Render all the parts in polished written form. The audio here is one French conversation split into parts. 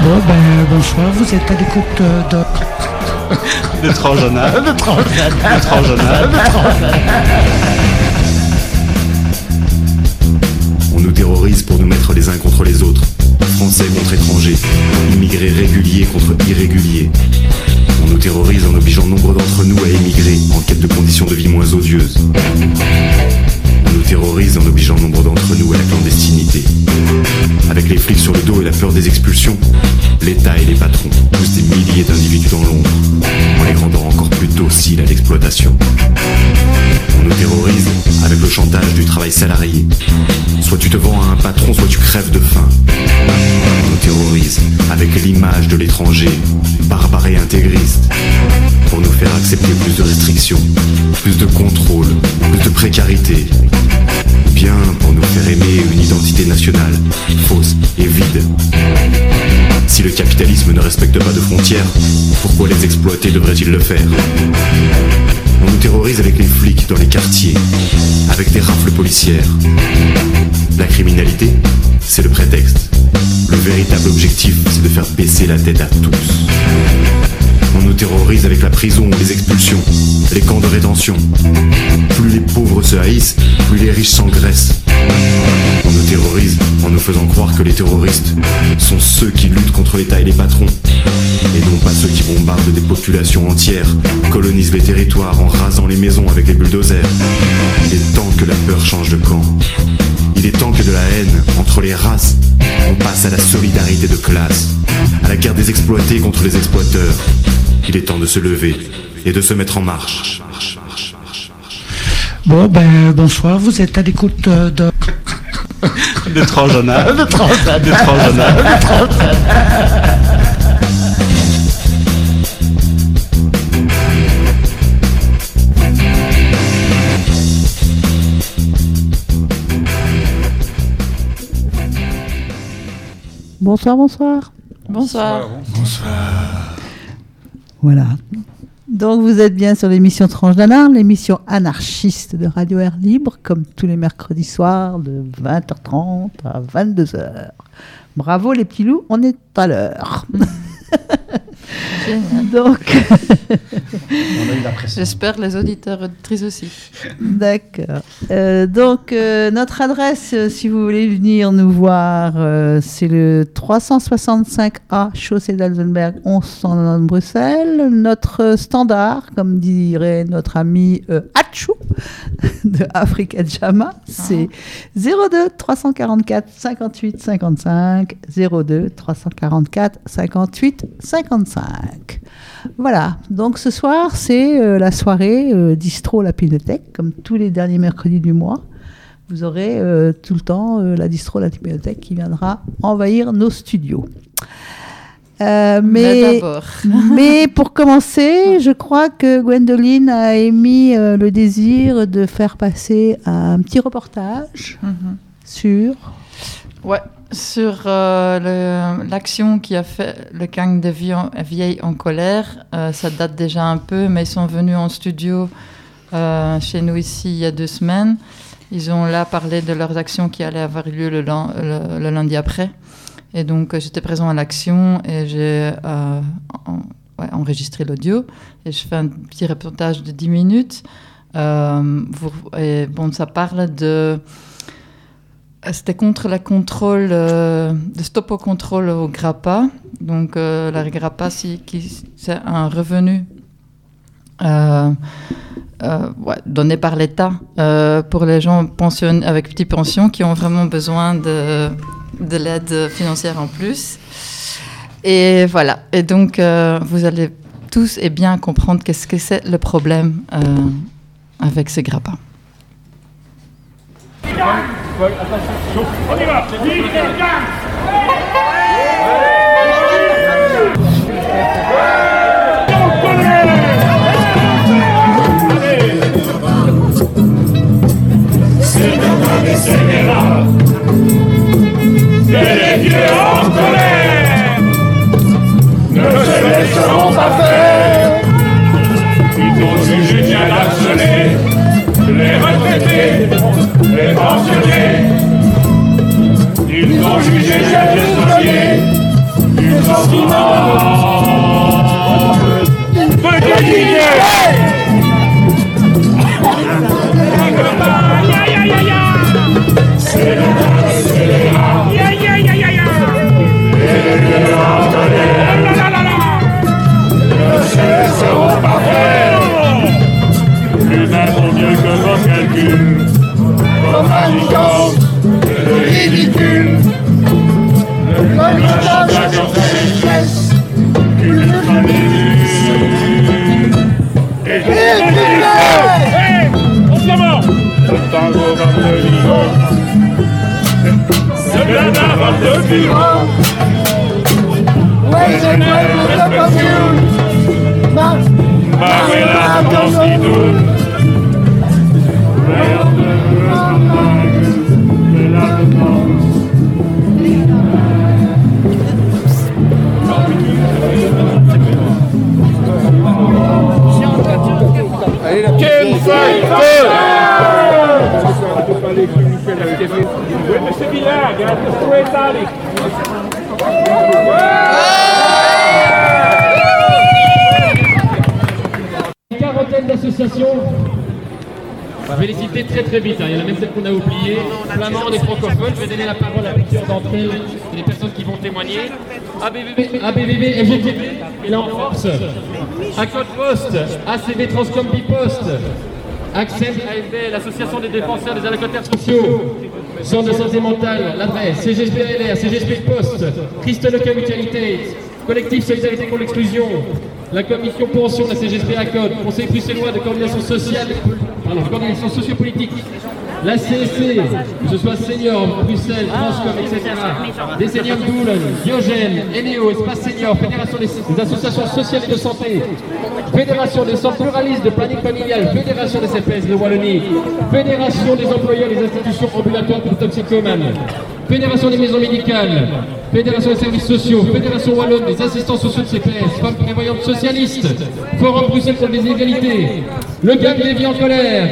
Bon, bonsoir, vous êtes à l'écoute de Transjonal. On nous terrorise pour nous mettre les uns contre les autres. Français contre étrangers, immigrés réguliers contre irréguliers. On nous terrorise en obligeant nombre d'entre nous à émigrer en quête de conditions de vie moins odieuses. On nous terrorise en obligeant nombre d'entre nous à la clandestinité. Avec les flics sur le dos et la peur des expulsions, l'État et les patrons poussent des milliers d'individus dans l'ombre, en les rendant encore plus dociles à l'exploitation. On nous terrorise avec le chantage du travail salarié. Soit tu te vends à un patron, soit tu crèves de faim. On nous terrorise avec l'image de l'étranger, barbare et intégriste, pour nous faire accepter plus de restrictions, plus de contrôle, plus de précarité. Bien pour nous faire aimer une identité nationale, fausse et vide. Si le capitalisme ne respecte pas de frontières, pourquoi les exploités devraient-ils le faire ? On nous terrorise avec les flics dans les quartiers, avec des rafles policières. La criminalité, c'est le prétexte. Le véritable objectif, c'est de faire baisser la tête à tous. On nous terrorise avec la prison ou les expulsions, les camps de rétention. Plus les pauvres se haïssent, plus les riches s'engraissent. On nous terrorise en nous faisant croire que les terroristes sont ceux qui luttent contre l'État et les patrons, et non pas ceux qui bombardent des populations entières, colonisent les territoires en rasant les maisons avec les bulldozers. Il est temps que la peur change de camp. Il est temps que de la haine entre les races, on passe à la solidarité de classe, à la guerre des exploités contre les exploiteurs. Il est temps de se lever et de se mettre en marche. Bon, bonsoir, vous êtes à l'écoute de Transjonal. Bonsoir. Voilà. Donc vous êtes bien sur l'émission Tranche d'Alarme, l'émission anarchiste de Radio Air Libre, comme tous les mercredis soirs de 20h30 à 22h. Bravo les petits loups, on est à l'heure. Donc, on a eu la pression. J'espère les auditeurs et auditrices aussi. D'accord. Donc, notre adresse, si vous voulez venir nous voir, c'est le 365A, chaussée d'Alzenberg, 1190 Bruxelles. Notre standard, comme dirait notre ami Hatchou de Africa Jama, c'est 02 344 58 55, 02 344 58 55. Voilà, donc ce soir, c'est la soirée distro La Pinothèque, comme tous les derniers mercredis du mois. Vous aurez tout le temps la distro La Pinothèque qui viendra envahir nos studios. Mais pour commencer, je crois que Gwendoline a émis le désir de faire passer un petit reportage sur... Ouais. Sur l'action qui a fait le gang de Vieilles en colère. Ça date déjà un peu, mais ils sont venus en studio chez nous ici il y a 2 semaines. Ils ont là parlé de leurs actions qui allaient avoir lieu le lundi après. Et donc j'étais présent à l'action et j'ai enregistré l'audio. Et je fais un petit reportage de 10 minutes. Ça parle de... C'était contre le contrôle, de stop au contrôle au GRAPA. Donc, la GRAPA, c'est un revenu donné par l'État pour les gens pensionnés avec petite pension qui ont vraiment besoin de l'aide financière en plus. Et voilà. Et donc, vous allez tous et bien comprendre qu'est-ce que c'est le problème avec ces GRAPA. On y va. C'est normal et général. Les vieux en colère ne se laisseront pas faire. Ils ont jugé bien harcelés les retraités, les pensionnés. Ils ont jugé bien dissociés du des sentiments. Petit Didier. C'est les rats. Ne se laisseront pas faire. Plus même au mieux que vos calculs. Vos manigances et le ridicule. Le clochard dans sa richesse. Une famille. Et hey, on se lève. Le tango va de vivant. C'est bien avant de vivant. Ouais, c'est quoi le commune? Marina dans ce doute. Une quarantaine d'associations. Je vais les citer très vite, il y en a même celles qu'on a oubliées. Flamandes et francophones, je vais donner la parole à plusieurs d'entre elles, et les personnes qui vont témoigner. ABVV, FGTB, et là en force. ACOD Post, ACB Transcom Bipost, ACCEM, AFB, l'Association des défenseurs des allocataires sociaux, Centre de santé mentale, l'adresse, CGSPLR, CGSP Post, Christelle Leca Mutualité, Collectif Solidarité contre l'exclusion, la commission pension de la CGSP ACOD, Conseil bruxellois de coordination sociale, coordination sociopolitique, la CSC, que ce soit Senior, Bruxelles, Transcom, etc., des seniors Doulen, Diogène, Eneo, Espace Senior, Fédération des associations sociales et de santé, Fédération des centres pluralistes de planning familial, Fédération des CPS de Wallonie, Fédération des employeurs des institutions ambulatoires pour toxicomanes, Fédération des maisons médicales, Fédération des services sociaux, Fédération wallonne des assistants sociaux de CPS, Femmes prévoyantes socialistes, Forum Bruxelles contre les inégalités, le gang des vies en colère,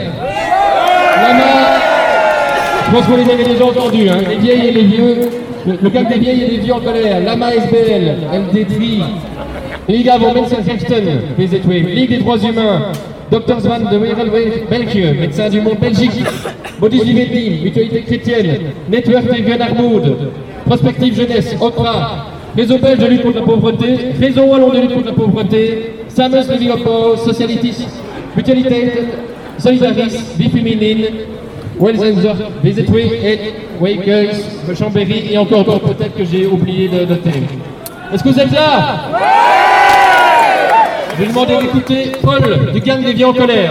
Lama, je pense qu'on les avait déjà entendus, hein, les vieilles et les vieux, le gang des vieilles et des vieux en colère, Lama SBL, LD3, Liga voor Mensenrechten, VZW, Ligue des droits humains, Dr Zwan de Wereldweg België, Médecins du monde Belgique, Modus Vivendi, Mutualité chrétienne, Network des Vieux d'Armoud, Prospective Jeunesse, OCRA, Réseau belge de lutte contre la pauvreté, Réseau wallon de lutte contre la pauvreté, Samus Living Oppo, Socialitis, Mutualité, Solidaris, Vie féminine, Welsenzer, VZW et Wakers, Chambéry et encore peut-être que j'ai oublié de noter. Est-ce que vous êtes là? Je vais demander d'écouter Paul du gang des vies en colère.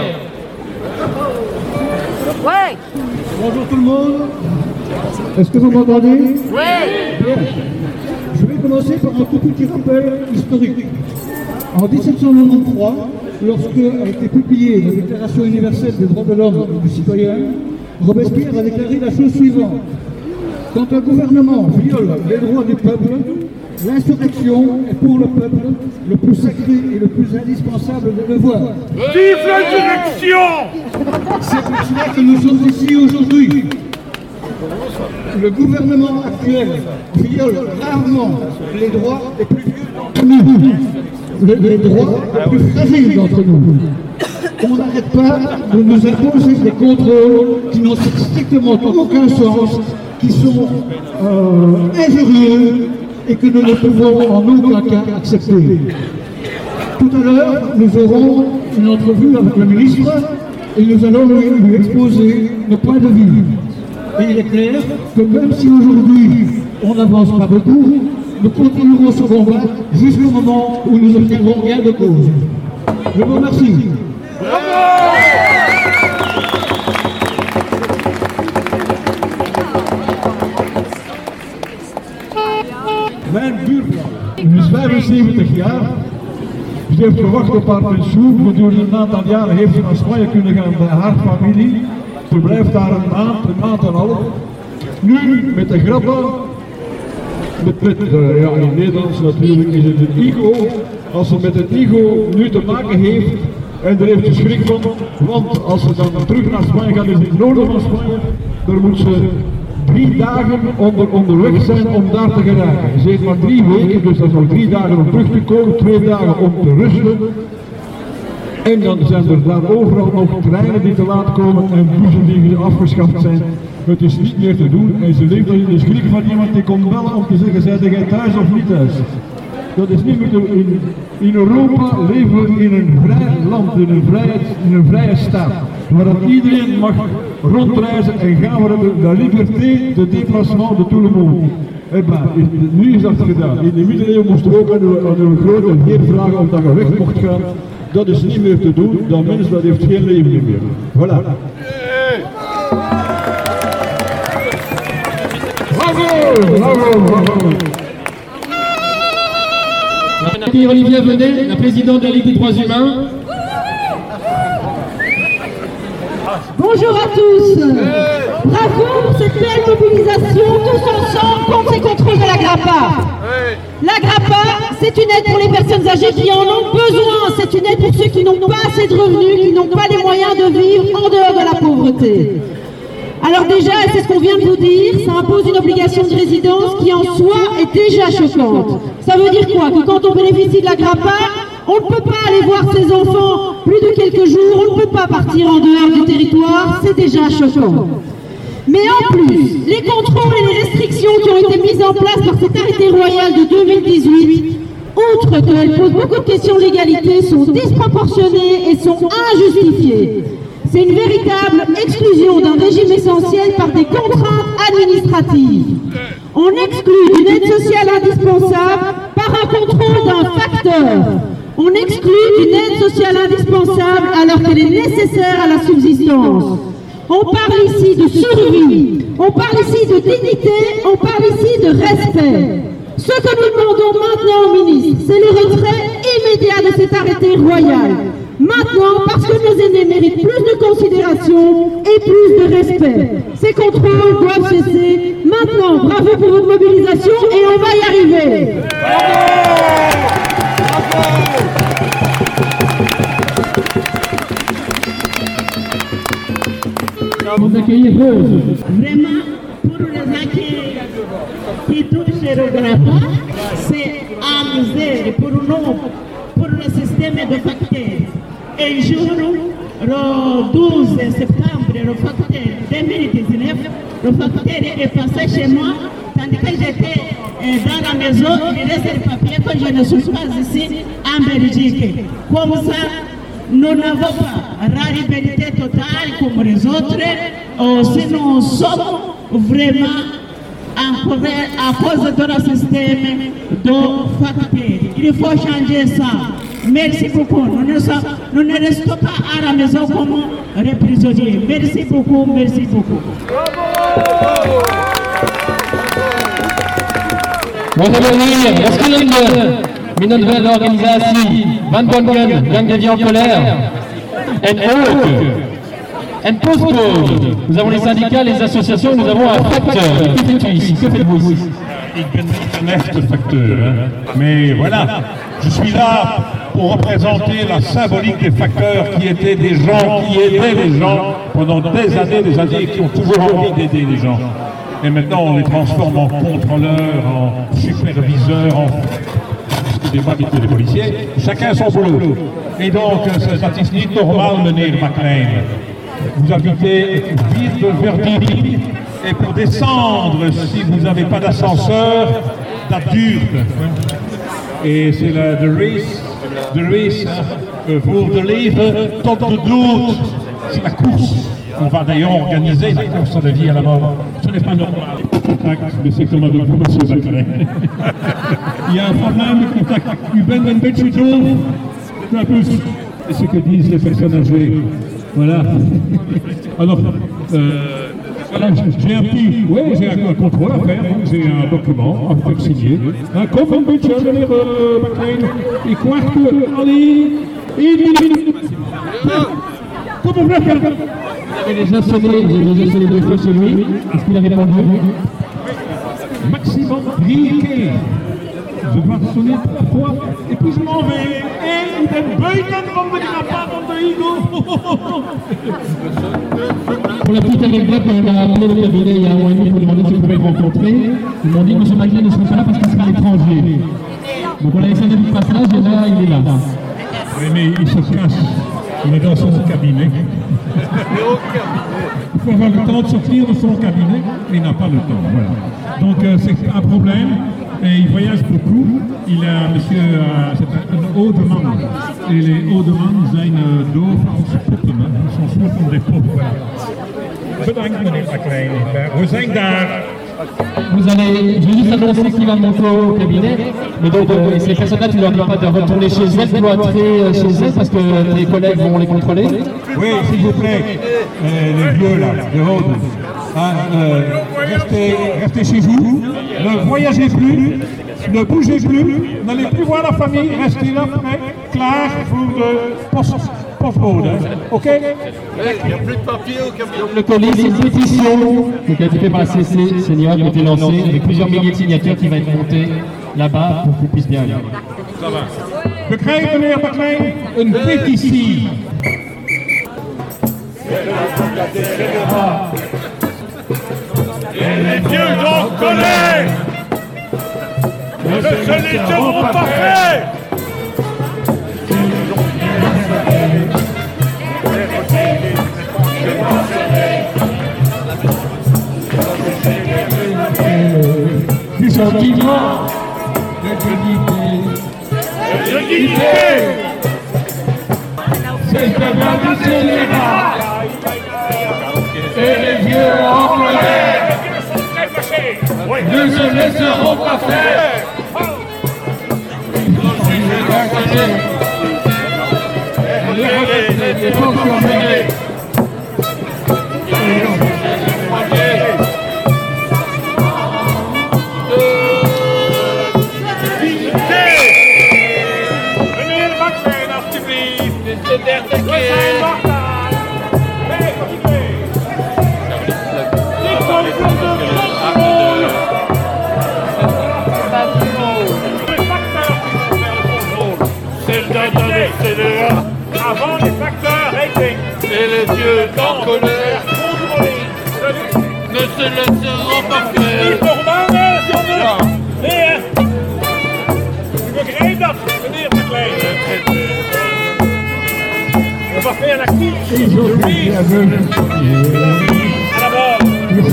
Ouais. Bonjour tout le monde. Est-ce que vous m'entendez? Ouais. Bien. Je vais commencer par un tout petit rappel historique. En 1793, lorsque a été publiée la Déclaration universelle des droits de l'homme et du citoyen, Robespierre a déclaré la chose suivante. Quand un gouvernement viole les droits du peuple, l'insurrection est pour le peuple le plus sacré et le plus indispensable des devoirs. Vive l'insurrection! C'est pour cela que nous sommes ici aujourd'hui. Le gouvernement actuel viole rarement les droits les plus vieux d'entre nous, les droits les plus fragiles d'entre nous. On n'arrête pas de nous imposer des contrôles qui n'ont strictement aucun sens, qui sont injurieux et que nous ne pouvons en aucun cas accepter. Tout à l'heure, nous aurons une entrevue avec le ministre et nous allons lui exposer nos points de vue. Et il est clair que même si aujourd'hui on n'avance pas beaucoup, nous continuerons ce combat jusqu'au moment où nous obtiendrons gain de cause. Je vous remercie. Mijn buurvrouw, die is 75 jaar. Ze heeft gewacht op haar pensioen. Gedurende een aantal jaren heeft ze naar Spanje kunnen gaan bij haar familie. Ze blijft daar een maand en een half. Nu met de grappen, ja, in het Nederlands natuurlijk is het een ego. Als ze met het ego nu te maken heeft, en daar heeft ze schrik van, want als ze dan terug naar Spanje gaat, is het noorden van Spanje, daar moet ze 3 dagen onderweg zijn om daar te geraken. Ze heeft maar 3 weken, dus dat is nog 3 dagen om terug te komen, 2 dagen om te rusten. En dan zijn er daar overal nog treinen die te laat komen en bussen die afgeschaft zijn. Het is niet meer te doen en ze leeft in de schrik van iemand die komt bellen om te zeggen, zijn jij thuis of niet thuis? Dat is niet meer te doen. In Europa leven we in een vrij land, in een vrije staat, waar dat iedereen mag rondreizen en gaan we de liberté, de déplacement de tout le monde. Nu is dat gedaan. In de middeleeuwen moest er ook aan een grote heer vragen of dat je weg mocht gaan. Dat is niet meer te doen, dat mens dat heeft geen leven meer. Voilà. Bravo. Olivia Venet, la présidente de la Ligue des droits humains. Bonjour à tous. Bravo pour cette belle mobilisation, tous ensemble contre ces contrôles de la GRAPPA. La GRAPPA, c'est une aide pour les personnes âgées qui en ont besoin. C'est une aide pour ceux qui n'ont pas assez de revenus, qui n'ont pas les moyens de vivre en dehors de la pauvreté. Alors déjà, et c'est ce qu'on vient de vous dire, ça impose une obligation de résidence qui en soi est déjà choquante. Ça veut dire quoi? Que quand on bénéficie de la GRAPPA, on ne peut pas aller voir ses enfants plus de quelques jours, on ne peut pas partir en dehors du territoire, c'est déjà choquant. Mais en plus, les contrôles et les restrictions qui ont été mises en place par cet arrêté royal de 2018, outre qu'elles posent beaucoup de questions de légalité, sont disproportionnées et sont injustifiées. C'est une véritable exclusion d'un régime essentiel par des contraintes administratives. On exclut une aide sociale indispensable par un contrôle d'un facteur. On exclut une aide sociale indispensable alors qu'elle est nécessaire à la subsistance. On parle ici de survie, on parle ici de dignité, on parle ici de respect. Ce que nous demandons maintenant au ministre, c'est le retrait immédiat de cet arrêté royal. Maintenant, parce que nos aînés méritent plus de considération et plus de respect. Ces contrôles doivent cesser. Maintenant, bravo pour votre mobilisation et on va y arriver. Vous accueillez Rose. Vraiment, pour les accueillir qui touchent le GRAPPA, c'est amusé pour nous, pour le système de facteurs. Un jour, le 12 septembre, le facteur 2019, le facteur est passé chez moi, tandis que j'étais dans la maison, il laisse le papier que je ne suis pas ici en Belgique. Comme ça, nous n'avons pas la liberté totale comme les autres, si nous sommes vraiment à cause de notre système de facteurs. Il faut changer ça. Merci beaucoup. Nous ne restons pas à la maison comme les prisonniers. Merci beaucoup, merci beaucoup. Minderwerden organisatie Van Bongen, Gang des vies en colère, and Postcode. Nous avons les syndicats, les associations, nous avons un facteur. Que fais-tu ici? Que faites-vous ici? Ik ben niet een echte facteur, mais voilà, je suis là pour représenter la symbolique des facteurs qui étaient des gens, qui aidaient les gens pendant des années, qui ont toujours envie d'aider les gens. Et maintenant on les transforme en contrôleurs, en superviseurs, en débat des policiers, chacun son boulot. Et donc ça is niet normaal, meneer McLean. Vous habitez vite de Verdun. Et pour descendre, si vous n'avez pas d'ascenseur, dat duurt. Et c'est de race pour de leven tot de dood. C'est la course. On va d'ailleurs organiser la course de vie à la mort. Ce n'est pas normal. Mais c'est comme avec vous, monsieur Zachary. Il y a un problème de contact. U bent een beetje doof. C'est ce que disent les personnes âgées. Voilà. Alors, voilà, j'ai un petit, j'ai un contrôle à faire, j'ai un document à faire signer. Comme un beetje, meneer McLean, ik wacht alleen 1 minute. Kom op, lekker. J'avais déjà sonné 2 fois chez lui. Est-ce qu'il a répondu? Maximum 3 keer. Je dois sonner 3 fois et puis je m'en vais. En ik ben buiten van de GRAPPA, want Pour la petite anecdote, on a appelé le cabinet il y a un mois et demi pour demander si on pouvait le rencontrer. Ils m'ont dit que M. Maguier ne serait pas là parce qu'il sera à l'étranger. Donc on a essayé de lui passage et là, il est là. Oui, mais il se cache. Il est dans son cabinet. Il faut avoir le temps de sortir de son cabinet, mais il n'a pas le temps. Voilà. Donc c'est un problème. Et il voyage beaucoup. Il a, c'est un haut de man. Et les hauts de man zijn doof als poppen. Ils sont sourds comme des poppen. Voilà. Bedankt meneer McLean. We zijn daar. Vous allez, je vais juste annoncer qu'il va monter au cabinet, mais donc ces personnes-là, tu leur dis pas de retourner chez elles, tu dois entrer chez elles parce que tes collègues vont les contrôler. Oui, s'il vous plaît, les vieux là, les Rhodes, restez chez vous, ne voyagez plus, ne bougez plus, n'allez plus voir la famille, restez là, klaar pour le postbode, ok? Il n'y a plus de papier au cabinet. Le colis, c'est une pétition qui a été faite par la CC Senior, qui a été lancée avec plusieurs milliers de signatures qui va être montée là-bas pour qu'on puisse bien aller. Ça va. We krijgen meneer McLean een petitie. Et les vieux en colère ne se laisseront pas faire. Du sentiment de dignité, c'est le bien du scélérat et les vieux en colère ne se laisseront pas faire. Les fonctionnaires avant les facteurs étaient. Et les vieux en colère ne se laisseront pas faire. On va faire la quiche à la bord.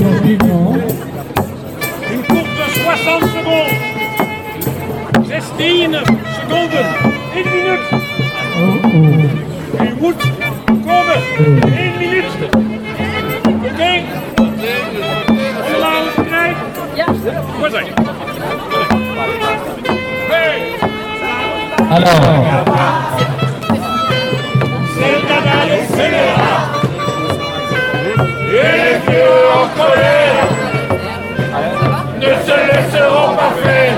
Une course de 60 secondes. 16 secondes. 1 minute. Une route comme 1 minute. Oké? Hoe lang rijdt? Ja. Waar zijn je? Alors. Et les vieux en colère ne se laisseront pas faire.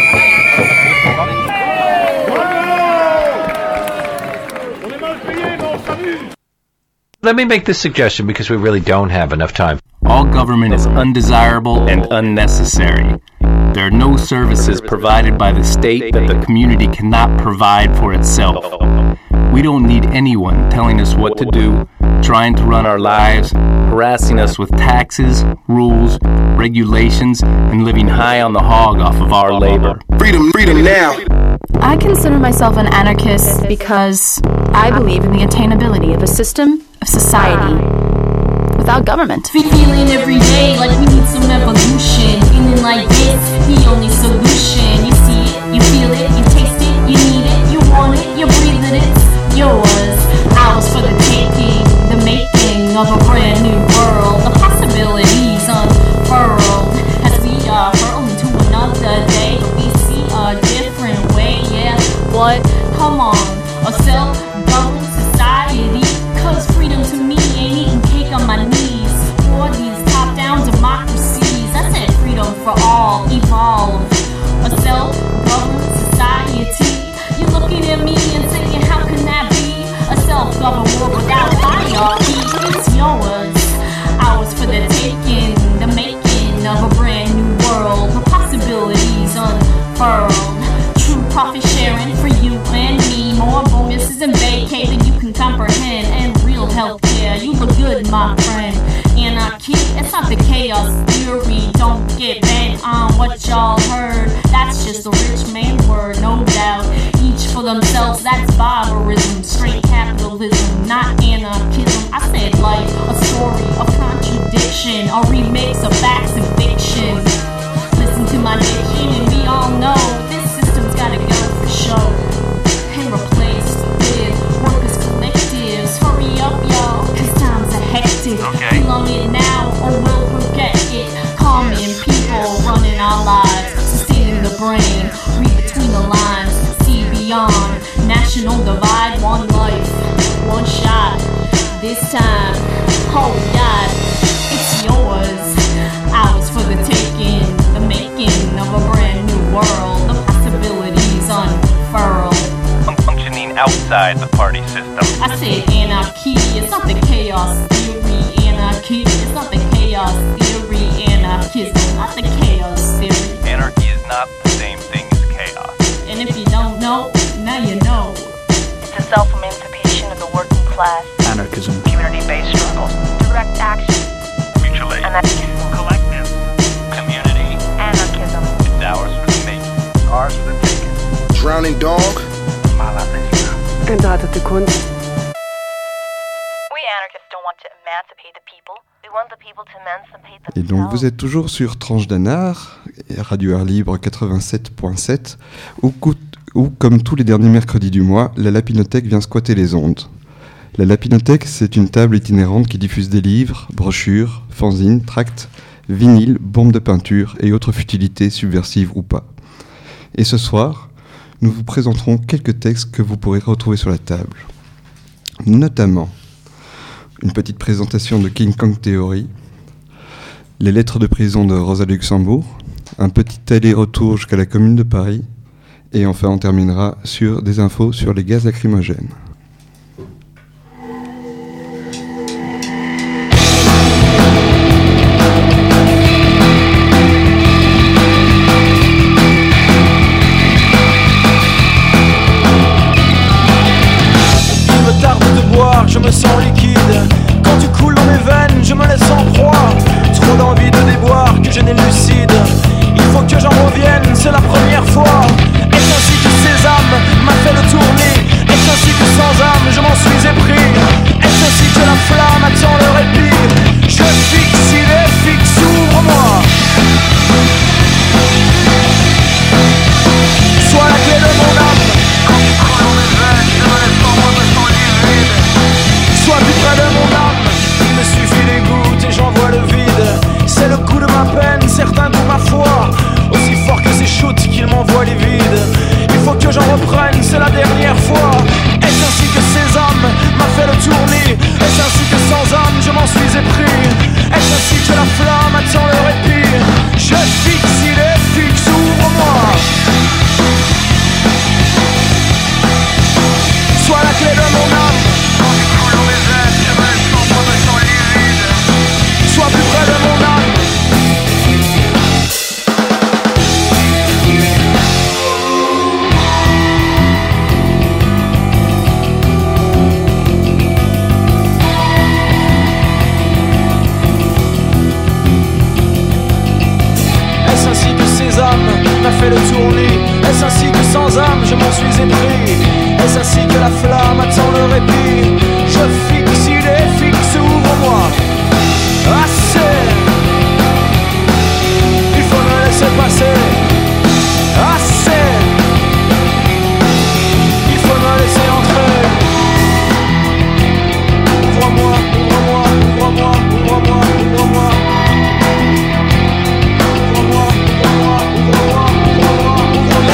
Let me make this suggestion because we really don't have enough time. All government is undesirable and unnecessary. There are no services provided by the state that the community cannot provide for itself. We don't need anyone telling us what to do, trying to run our lives, harassing us with taxes, rules, regulations, and living high on the hog off of our labor. Freedom, freedom now. I consider myself an anarchist because I believe in the attainability of a system of society without government. Feeling every day like we need some evolution. Feeling like it's the only solution. You see it, you feel it, you taste it, you need it, you want it, you breathe it, it's yours. Ours for the taking, the making of a brand new world. The possibilities unfurled as we are hurled into another day. We see a different way, yeah. What? Come on, a self-governed society. Cause freedom to me ain't eating cake on my knees. For these top-down democracies, I said freedom for all, evolve. A self-governed society. You're looking at me and saying, how can that be? A self-governed world without hierarchy. It's yours, ours for the taking, the making of a brand new world. The possibilities unfurled. True profit sharing for you and me. More bonuses and vacay than you can comprehend. chaos theory. Don't get bent on what y'all heard. That's just a rich man word, no doubt. Each for themselves, that's barbarism. Straight capitalism, not anarchism. I said life, a story of contradiction, a remix of facts and fiction. Listen to my diction and we all know this system's gotta go for sure. And replaced with workers' collectives. Hurry up, y'all, cause times are hectic. We love it now or we'll forget it. Common people running our lives, sustaining the brain. Read between the lines, see beyond. National divide, one life, one shot. This time, oh God, it's yours. Ours for the taking, the making of a brand new world. The possibilities unfurled. Functioning outside the party system. I said anarchy, it's not the chaos theory. Anarchy, it's not the chaos theory. Anarchism, not the chaos theory. Anarchy is not the same thing as chaos. And if you don't know, now you know. It's the self-emancipation of the working class. Anarchism. Community-based struggle. Direct action. Mutual aid. Anarchism. Collective. Community. Anarchism. It's ours for the making. Ours for the taking. Drowning dog. Entartete Kunst. We anarchists don't want to emancipate the people. We want the people to emancipate themselves. Et donc vous êtes toujours sur Tranche d'Anard, Radio Air Libre 87.7, où comme tous les derniers mercredis du mois, la Lapinothèque vient squatter les ondes. La Lapinothèque, c'est une table itinérante qui diffuse des livres, brochures, fanzines, tracts, vinyles, bombes de peinture et autres futilités subversives ou pas. Et ce soir, nous vous présenterons quelques textes que vous pourrez retrouver sur la table. Notamment, une petite présentation de King Kong Theory, les lettres de prison de Rosa Luxembourg, un petit aller-retour jusqu'à la Commune de Paris, et enfin on terminera sur des infos sur les gaz lacrymogènes. Je me sens liquide. Quand tu coules dans mes veines, je me laisse en proie. Trop d'envie de déboire que je n'élucide. Il faut que j'en revienne, c'est la première fois. Est-ce ainsi que Sésame m'a fait le tourner? Est-ce ainsi que sans âme je m'en suis épris? Est-ce ainsi que la flamme attend le répit? Je fixe, il est fixe, ouvre-moi. Sois la clé de mon âme. Quand tu coules dans mes veines, je me laisse en moi, me sens livide. Sois plus près de mon âme. Il me suffit des gouttes et j'envoie le vide. C'est le coup de ma peine, certains goûts ma foi. Aussi fort que ces shoots qu'il m'envoie les vides. Il faut que j'en reprenne, c'est la dernière fois. Est-ce ainsi que Sésame m'a fait le tourner? Est-ce ainsi que sans âme je m'en suis épris? Est-ce ainsi que la flamme attend le répit? Je fixe, il est fixe, ouvre-moi. Sois la clé de mon âme. Quand tu coules dans mes veines, je me laisse en moi, me sens livide. Sois plus près de mon âme. Est-ce ainsi que Sésame m'a fait le tourner? Est-ce ainsi que sans âme je m'en suis épris? Est-ce ainsi que la flamme attend le répit? Je fixe, il est fixe, ouvre-moi. Assez. Il faut me laisser passer. Assez. Il faut me laisser entrer. Ouvre-moi, ouvre-moi, ouvre-moi, ouvre-moi, ouvre-moi. Ouvre-moi, ouvre-moi, ouvre-moi, ouvre-moi, ouvre-moi.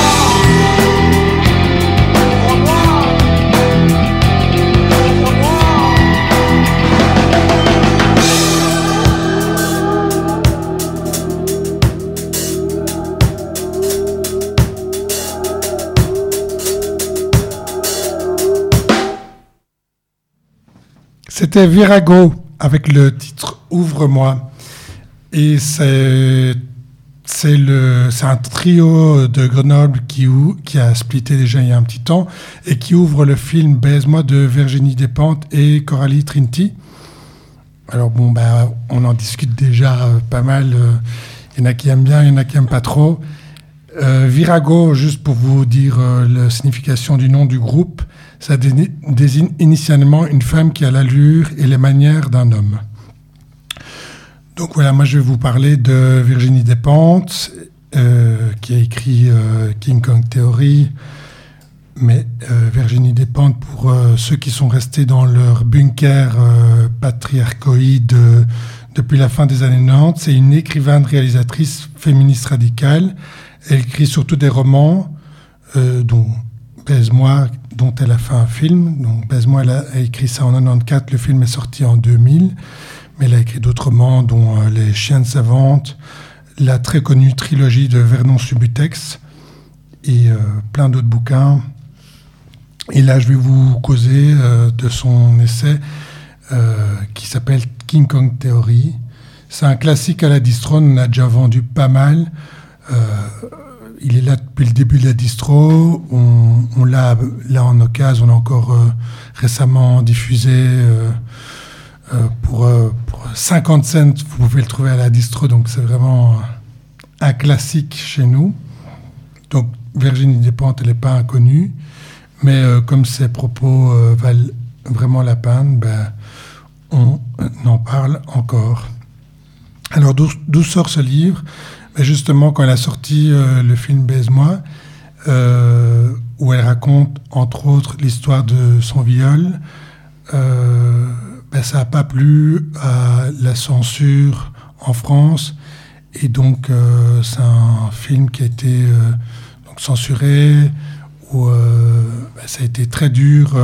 C'était Virago avec le titre Ouvre-moi. Et c'est un trio de Grenoble qui a splitté déjà il y a un petit temps et qui ouvre le film Baise-moi de Virginie Despentes et Coralie Trinity. Alors bon, on en discute déjà pas mal. Il y en a qui aiment bien, il y en a qui n'aiment pas trop. Virago, juste pour vous dire la signification du nom du groupe, ça désigne initialement une femme qui a l'allure et les manières d'un homme. Donc voilà, moi je vais vous parler de Virginie Despentes, qui a écrit King Kong Theory. Mais Virginie Despentes, pour ceux qui sont restés dans leur bunker patriarchoïde depuis la fin des années 90, c'est une écrivaine, réalisatrice féministe radicale. Elle écrit surtout des romans, dont Baise-moi, dont elle a fait un film. Donc Baise-moi, elle a écrit ça en 94, le film est sorti en 2000. Mais elle a écrit d'autres romans, dont Les Chiennes savantes, la très connue trilogie de Vernon Subutex et plein d'autres bouquins. Et là, je vais vous causer de son essai qui s'appelle King Kong Theory. C'est un classique à la distro, on en a déjà vendu pas mal. Il est là depuis le début de la distro. On l'a là en occasion, on l'a encore récemment diffusé pour 50 cents. Vous pouvez le trouver à la distro, donc c'est vraiment un classique chez nous. Donc Virginie Despentes, elle n'est pas inconnue. Mais comme ses propos valent vraiment la peine, on en parle encore. Alors, d'où sort ce livre ? Justement, quand elle a sorti le film Baise-moi, où elle raconte, entre autres, l'histoire de son viol, ça n'a pas plu à la censure en France. Et donc, c'est un film qui a été donc censuré, où ça a été très dur,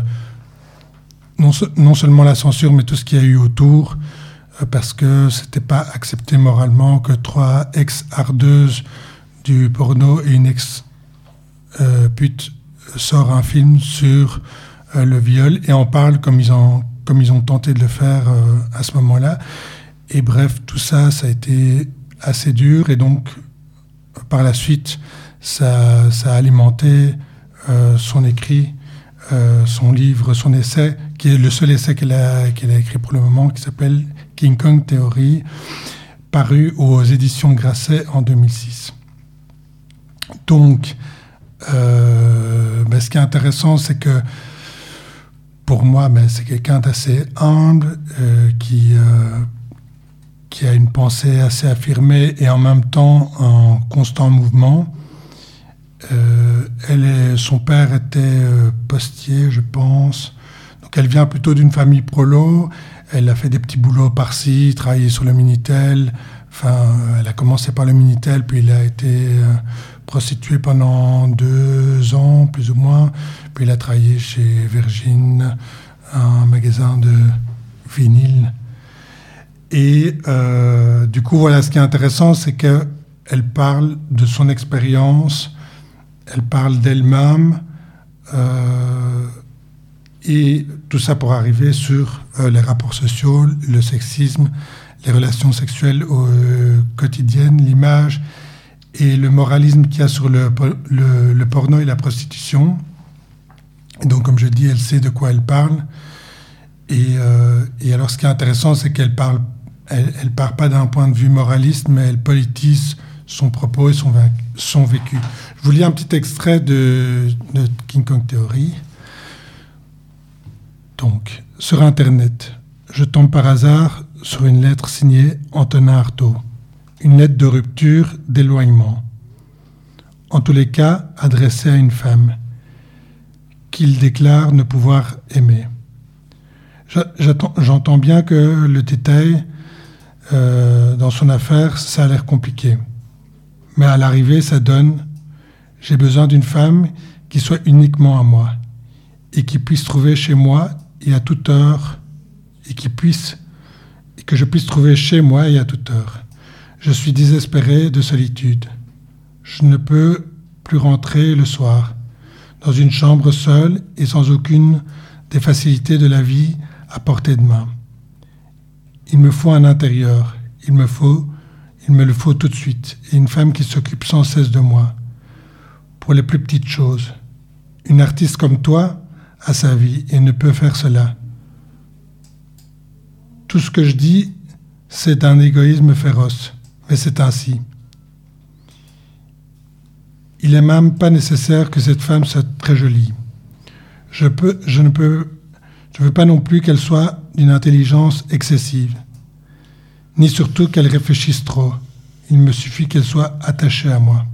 non seulement la censure, mais tout ce qu'il y a eu autour, parce que c'était pas accepté moralement que 3 ex-ardeuses du porno et une ex-pute sortent un film sur le viol et en parlent comme ils ont tenté de le faire à ce moment-là. Et bref, tout ça, ça a été assez dur, et donc par la suite, ça a alimenté son écrit, son livre, son essai, qui est le seul essai qu'elle a écrit pour le moment, qui s'appelle King Kong Theory, paru aux éditions Grasset en 2006. Donc, ce qui est intéressant, c'est que pour moi, c'est quelqu'un d'assez humble, qui a une pensée assez affirmée et en même temps en constant mouvement. Son père était postier, je pense. Donc elle vient plutôt d'une famille prolo. Elle a fait des petits boulots par-ci, travaillé sur le Minitel. Enfin, elle a commencé par le Minitel, puis elle a été prostituée pendant 2 ans, plus ou moins. Puis elle a travaillé chez Virgin, un magasin de vinyle. Et du coup, voilà, ce qui est intéressant, c'est qu'elle parle de son expérience. Elle parle d'elle-même, et tout ça pour arriver sur les rapports sociaux, le sexisme, les relations sexuelles quotidiennes, l'image et le moralisme qu'il y a sur le porno et la prostitution. Et donc, comme je dis, elle sait de quoi elle parle. Et alors, ce qui est intéressant, c'est qu'elle parle pas d'un point de vue moraliste, mais elle politise son propos et son vécu. Je vous lis un petit extrait de King Kong Theory. Donc, sur Internet, je tombe par hasard sur une lettre signée Antonin Artaud. Une lettre de rupture, d'éloignement. En tous les cas, adressée à une femme qu'il déclare ne pouvoir aimer. J'entends bien que le détail dans son affaire, ça a l'air compliqué. Mais à l'arrivée, ça donne « J'ai besoin d'une femme qui soit uniquement à moi et qui puisse trouver chez moi et à toute heure et que je puisse trouver chez moi et à toute heure. Je suis désespéré de solitude. Je ne peux plus rentrer le soir dans une chambre seule et sans aucune des facilités de la vie à portée de main. Il me faut un intérieur, il me le faut tout de suite, et une femme qui s'occupe sans cesse de moi, pour les plus petites choses. Une artiste comme toi a sa vie et ne peut faire cela. Tout ce que je dis, c'est d'un égoïsme féroce, mais c'est ainsi. Il n'est même pas nécessaire que cette femme soit très jolie. Je ne veux pas non plus qu'elle soit d'une intelligence excessive, ni surtout qu'elle réfléchisse trop. Il me suffit qu'elle soit attachée à moi.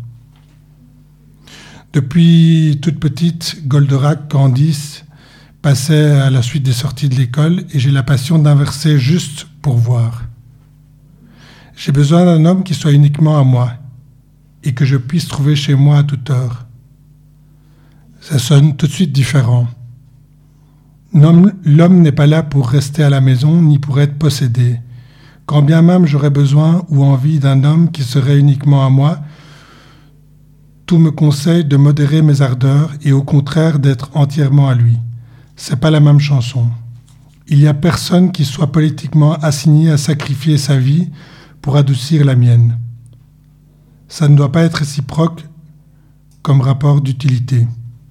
Depuis toute petite, Goldorak, Candice, passait à la suite des sorties de l'école et j'ai la passion d'inverser juste pour voir. J'ai besoin d'un homme qui soit uniquement à moi et que je puisse trouver chez moi à toute heure. Ça sonne tout de suite différent. L'homme n'est pas là pour rester à la maison ni pour être possédé. Quand bien même j'aurais besoin ou envie d'un homme qui serait uniquement à moi, tout me conseille de modérer mes ardeurs et au contraire d'être entièrement à lui. C'est pas la même chanson. Il n'y a personne qui soit politiquement assigné à sacrifier sa vie pour adoucir la mienne. Ça ne doit pas être réciproque comme rapport d'utilité.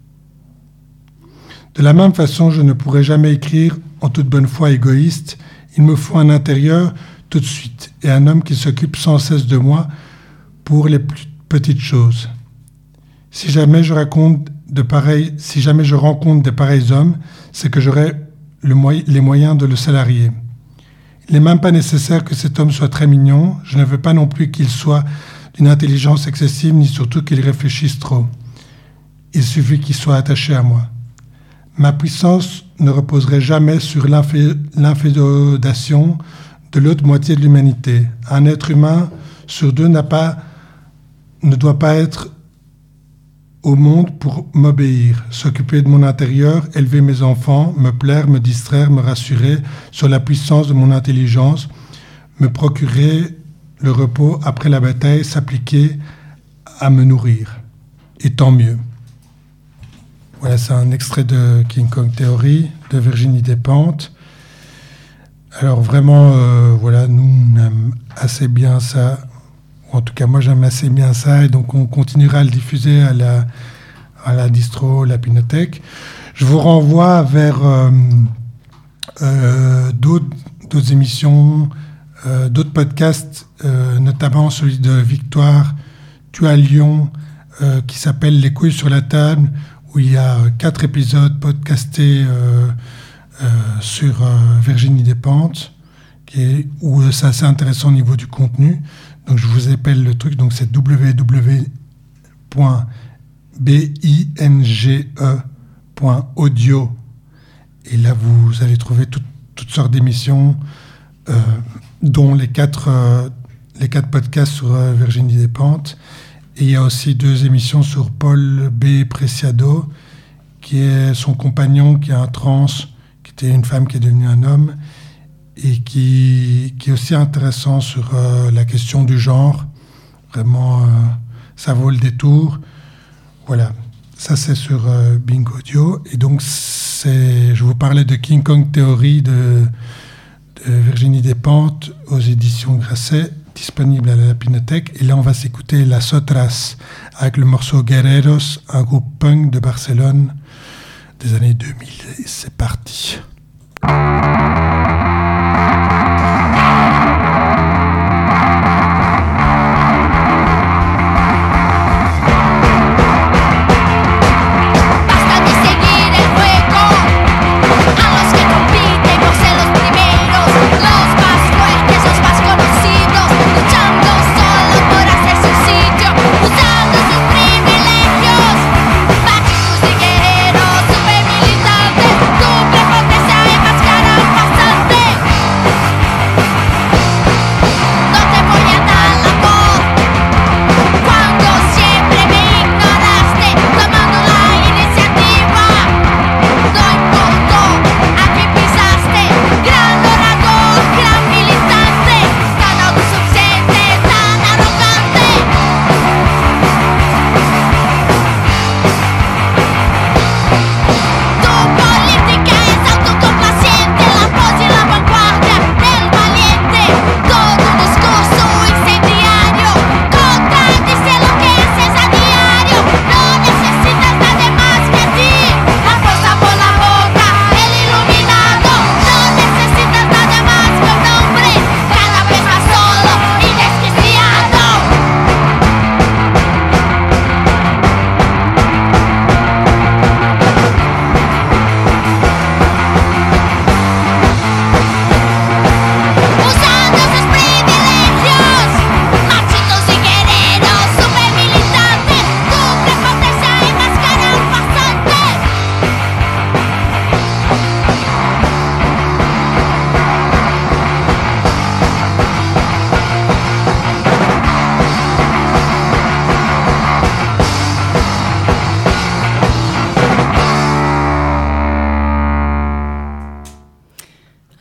De la même façon, je ne pourrai jamais écrire en toute bonne foi égoïste. Il me faut un intérieur tout de suite et un homme qui s'occupe sans cesse de moi pour les plus petites choses. Si jamais je rencontre de pareils hommes, c'est que j'aurai les moyens de le salarier. Il n'est même pas nécessaire que cet homme soit très mignon. Je ne veux pas non plus qu'il soit d'une intelligence excessive, ni surtout qu'il réfléchisse trop. Il suffit qu'il soit attaché à moi. Ma puissance ne reposerait jamais sur l'inféodation de l'autre moitié de l'humanité. Un être humain sur deux ne doit pas être au monde pour m'obéir, s'occuper de mon intérieur, élever mes enfants, me plaire, me distraire, me rassurer sur la puissance de mon intelligence, me procurer le repos après la bataille, s'appliquer à me nourrir. Et tant mieux. Voilà, c'est un extrait de King Kong Theory de Virginie Despentes. Alors vraiment, voilà, nous on aime assez bien ça. En tout cas, moi, j'aime assez bien ça, et donc on continuera à le diffuser à la distro Lapinothèque. Je vous renvoie vers d'autres émissions, d'autres podcasts, notamment celui de Victoire Tua Lyon, qui s'appelle Les couilles sur la table, où il y a 4 épisodes podcastés sur Virginie Despentes, où c'est assez intéressant au niveau du contenu. Donc je vous appelle le truc, donc c'est www.binge.audio. Et là, vous allez trouver toutes sortes d'émissions, dont les 4 podcasts sur Virginie Despentes. Et il y a aussi 2 émissions sur Paul B. Preciado, qui est son compagnon, qui est un trans, qui était une femme qui est devenue un homme, et qui est aussi intéressant sur la question du genre. Vraiment, ça vaut le détour. Voilà, ça c'est sur Bing Audio. Et donc, je vous parlais de King Kong Theory de Virginie Despentes aux éditions Grasset, disponible à la Lapinothèque. Et là, on va s'écouter Las Otras avec le morceau Guerreros, un groupe punk de Barcelone des années 2000. Et c'est parti. Pasar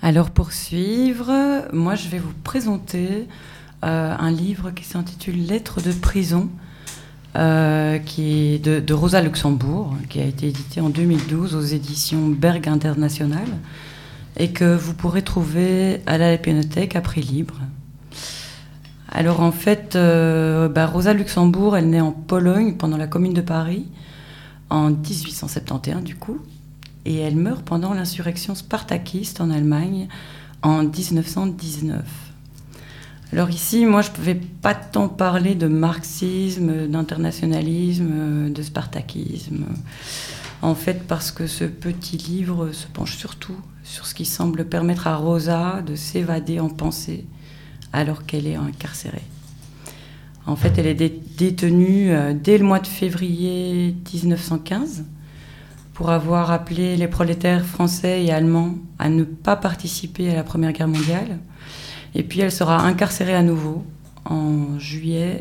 Alors pour suivre, moi je vais vous présenter un livre qui s'intitule Lettres de prison, qui est de Rosa Luxembourg, qui a été édité en 2012 aux éditions Berg International et que vous pourrez trouver à la Lapinothèque à prix libre. Alors en fait, Rosa Luxembourg, elle naît en Pologne pendant la Commune de Paris en 1871 du coup, et elle meurt pendant l'insurrection spartakiste en Allemagne en 1919. Alors ici, moi, je ne vais pas tant parler de marxisme, d'internationalisme, de spartakisme. En fait, parce que ce petit livre se penche surtout sur ce qui semble permettre à Rosa de s'évader en pensée alors qu'elle est incarcérée. En fait, elle est détenue dès le mois de février 1915 pour avoir appelé les prolétaires français et allemands à ne pas participer à la Première Guerre mondiale. Et puis elle sera incarcérée à nouveau en juillet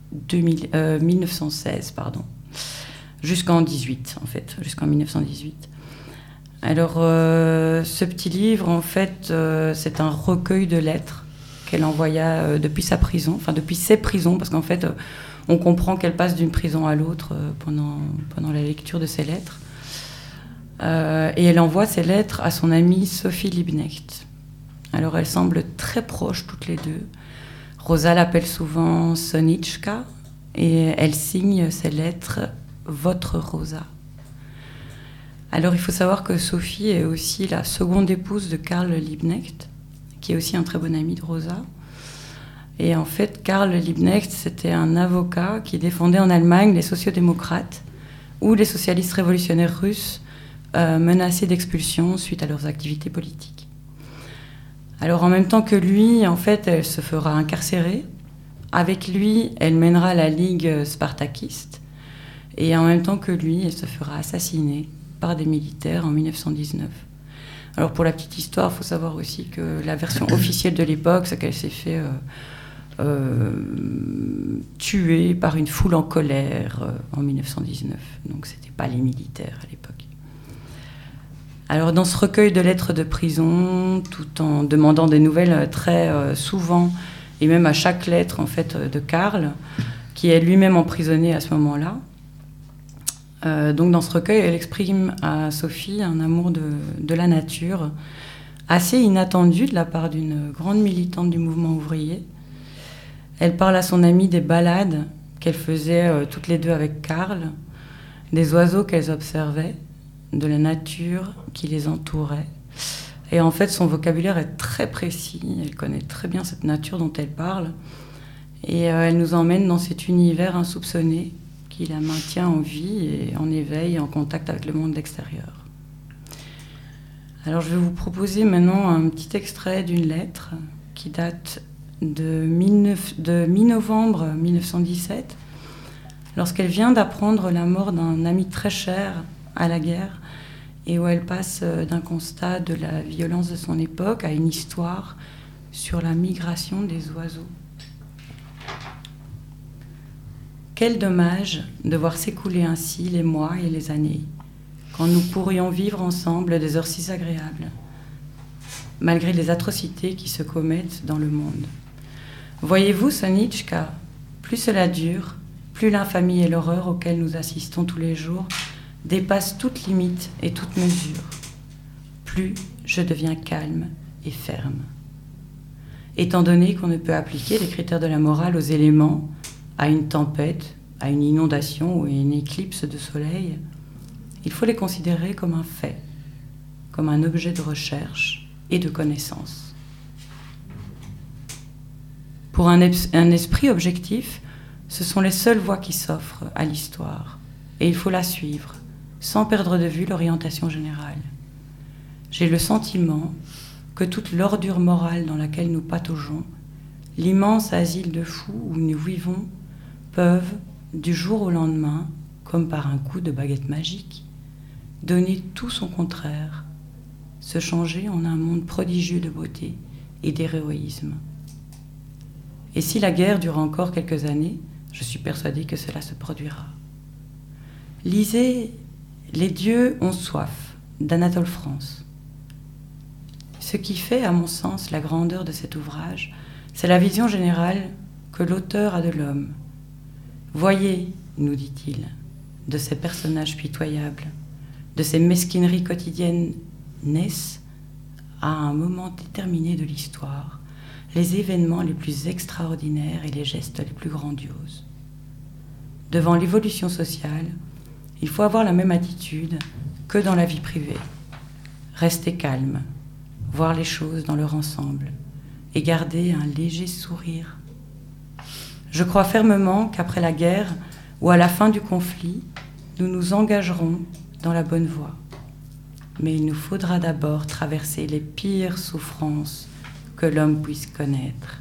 1916, jusqu'en 1918. Alors, ce petit livre, en fait, c'est un recueil de lettres qu'elle envoya depuis sa prison, enfin depuis ses prisons, parce qu'en fait, on comprend qu'elle passe d'une prison à l'autre pendant la lecture de ces lettres. Et elle envoie ces lettres à son amie Sophie Liebknecht. Alors, elles semblent très proches toutes les deux. Rosa l'appelle souvent Soniczka et elle signe ces lettres « Votre Rosa ». Alors, il faut savoir que Sophie est aussi la seconde épouse de Karl Liebknecht, qui est aussi un très bon ami de Rosa. Et en fait, Karl Liebknecht, c'était un avocat qui défendait en Allemagne les sociodémocrates ou les socialistes révolutionnaires russes menacés d'expulsion suite à leurs activités politiques. Alors en même temps que lui, en fait, elle se fera incarcérer. Avec lui, elle mènera la Ligue spartakiste. Et en même temps que lui, elle se fera assassiner par des militaires en 1919. Alors pour la petite histoire, il faut savoir aussi que la version officielle de l'époque, c'est qu'elle s'est fait tuer par une foule en colère en 1919. Donc c'était pas les militaires à l'époque. Alors dans ce recueil de lettres de prison, tout en demandant des nouvelles très souvent, et même à chaque lettre en fait de Karl, qui est lui-même emprisonné à ce moment-là. Donc dans ce recueil, elle exprime à Sophie un amour de la nature, assez inattendu de la part d'une grande militante du mouvement ouvrier. Elle parle à son amie des balades qu'elle faisait toutes les deux avec Karl, des oiseaux qu'elles observaient, de la nature qui les entourait. Et en fait, son vocabulaire est très précis. Elle connaît très bien cette nature dont elle parle. Et elle nous emmène dans cet univers insoupçonné qui la maintient en vie et en éveil, en contact avec le monde extérieur. Alors, je vais vous proposer maintenant un petit extrait d'une lettre qui date de mi-novembre 1917, lorsqu'elle vient d'apprendre la mort d'un ami très cher à la guerre, et où elle passe d'un constat de la violence de son époque à une histoire sur la migration des oiseaux. Quel dommage de voir s'écouler ainsi les mois et les années, quand nous pourrions vivre ensemble des heures si agréables, malgré les atrocités qui se commettent dans le monde. Voyez-vous, Soniczka, plus cela dure, plus l'infamie et l'horreur auxquelles nous assistons tous les jours dépassent toute limite et toute mesure. Plus je deviens calme et ferme. Étant donné qu'on ne peut appliquer les critères de la morale aux éléments, à une tempête, à une inondation ou à une éclipse de soleil, il faut les considérer comme un fait, comme un objet de recherche et de connaissance. Pour un esprit objectif, ce sont les seules voies qui s'offrent à l'histoire, et il faut la suivre, sans perdre de vue l'orientation générale. J'ai le sentiment que toute l'ordure morale dans laquelle nous pataugeons, l'immense asile de fous où nous vivons, peuvent, du jour au lendemain, comme par un coup de baguette magique, donner tout son contraire, se changer en un monde prodigieux de beauté et d'héroïsme. Et si la guerre dure encore quelques années, je suis persuadée que cela se produira. Lisez « Les dieux ont soif » d'Anatole France. Ce qui fait, à mon sens, la grandeur de cet ouvrage, c'est la vision générale que l'auteur a de l'homme. Voyez, nous dit-il, de ces personnages pitoyables, de ces mesquineries quotidiennes naissent, à un moment déterminé de l'histoire, les événements les plus extraordinaires et les gestes les plus grandioses. Devant l'évolution sociale, il faut avoir la même attitude que dans la vie privée. Rester calme, voir les choses dans leur ensemble et garder un léger sourire. Je crois fermement qu'après la guerre ou à la fin du conflit, nous nous engagerons dans la bonne voie. Mais il nous faudra d'abord traverser les pires souffrances que l'homme puisse connaître.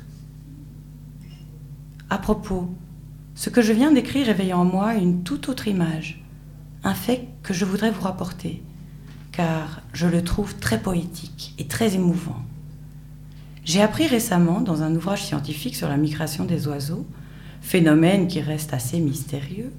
À propos, ce que je viens d'écrire éveille en moi une toute autre image, un fait que je voudrais vous rapporter, car je le trouve très poétique et très émouvant. J'ai appris récemment, dans un ouvrage scientifique sur la migration des oiseaux, phénomène qui reste assez mystérieux,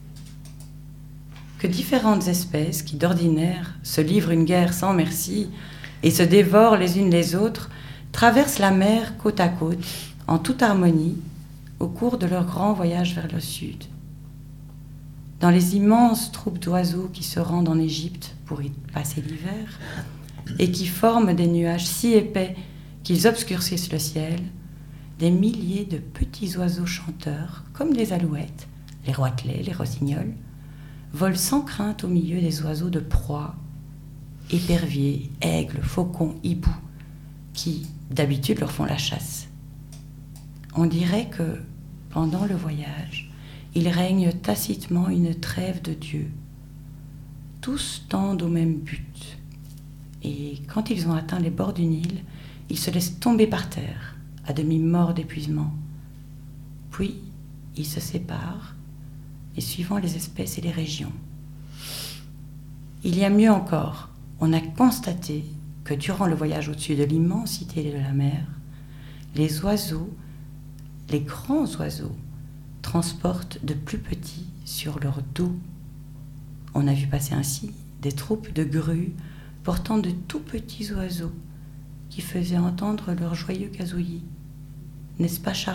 que différentes espèces qui d'ordinaire se livrent une guerre sans merci et se dévorent les unes les autres, traversent la mer côte à côte, en toute harmonie, au cours de leur grand voyage vers le sud. Dans les immenses troupes d'oiseaux qui se rendent en Égypte pour y passer l'hiver, et qui forment des nuages si épais qu'ils obscurcissent le ciel, des milliers de petits oiseaux chanteurs, comme des alouettes, les roitelets, les rossignols, volent sans crainte au milieu des oiseaux de proie, éperviers, aigles, faucons, hiboux, qui, d'habitude, leur font la chasse. On dirait que, pendant le voyage, il règne tacitement une trêve de Dieu. Tous tendent au même but. Et quand ils ont atteint les bords du Nil, ils se laissent tomber par terre, à demi morts d'épuisement. Puis, ils se séparent, et suivant les espèces et les régions. Il y a mieux encore, on a constaté que durant le voyage au-dessus de l'immensité de la mer, les oiseaux, les grands oiseaux, transportent de plus petits sur leur dos. On a vu passer ainsi des troupes de grues portant de tout petits oiseaux qui faisaient entendre leur joyeux gazouillis. N'est-ce pas charmant ?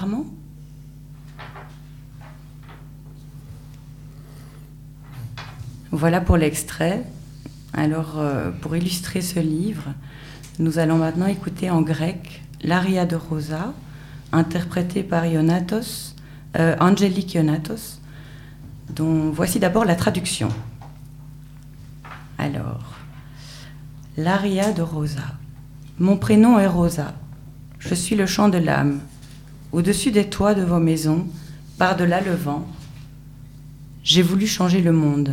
Voilà pour l'extrait. Alors, pour illustrer ce livre, nous allons maintenant écouter en grec l'Aria de Rosa, interprétée par Angélique Ionatos, dont voici d'abord la traduction. Alors, l'Aria de Rosa. Mon prénom est Rosa. Je suis le chant de l'âme. Au-dessus des toits de vos maisons, par-delà le vent, j'ai voulu changer le monde.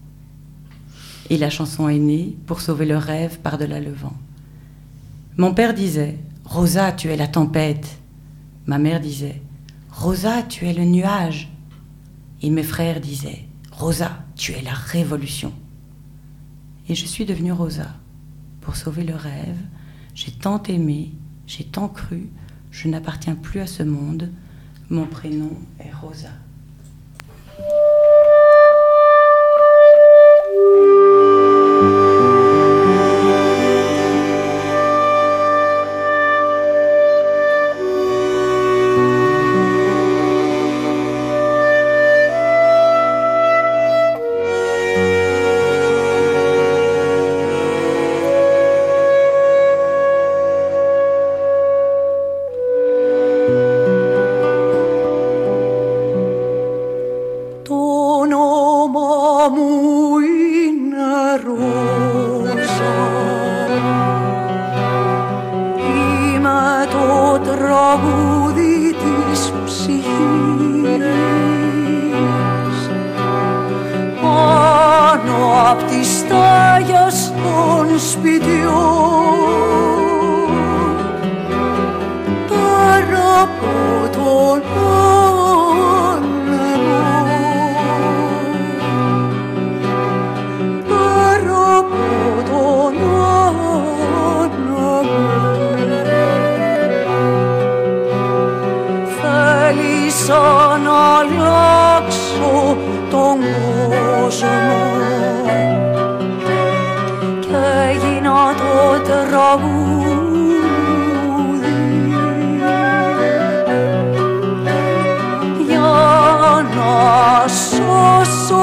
Et la chanson est née pour sauver le rêve par-delà le vent. Mon père disait « Rosa, tu es la tempête ». Ma mère disait « Rosa, tu es le nuage ». Et mes frères disaient « Rosa, tu es la révolution ». Et je suis devenue Rosa. Pour sauver le rêve, j'ai tant aimé, j'ai tant cru, je n'appartiens plus à ce monde. Mon prénom est Rosa. και έγινα το τραγούδι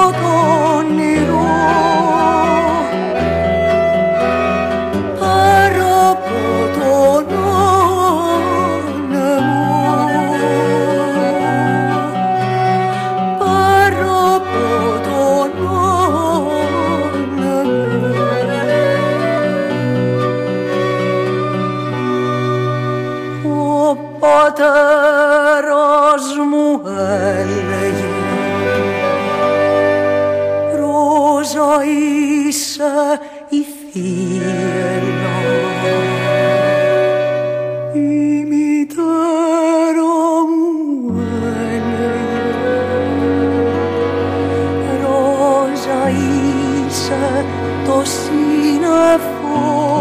πατέρας μου έλεγε Ρόζα είσαι η θύελα η μητέρα μου έλεγε Ρόζα είσαι το σύννεφο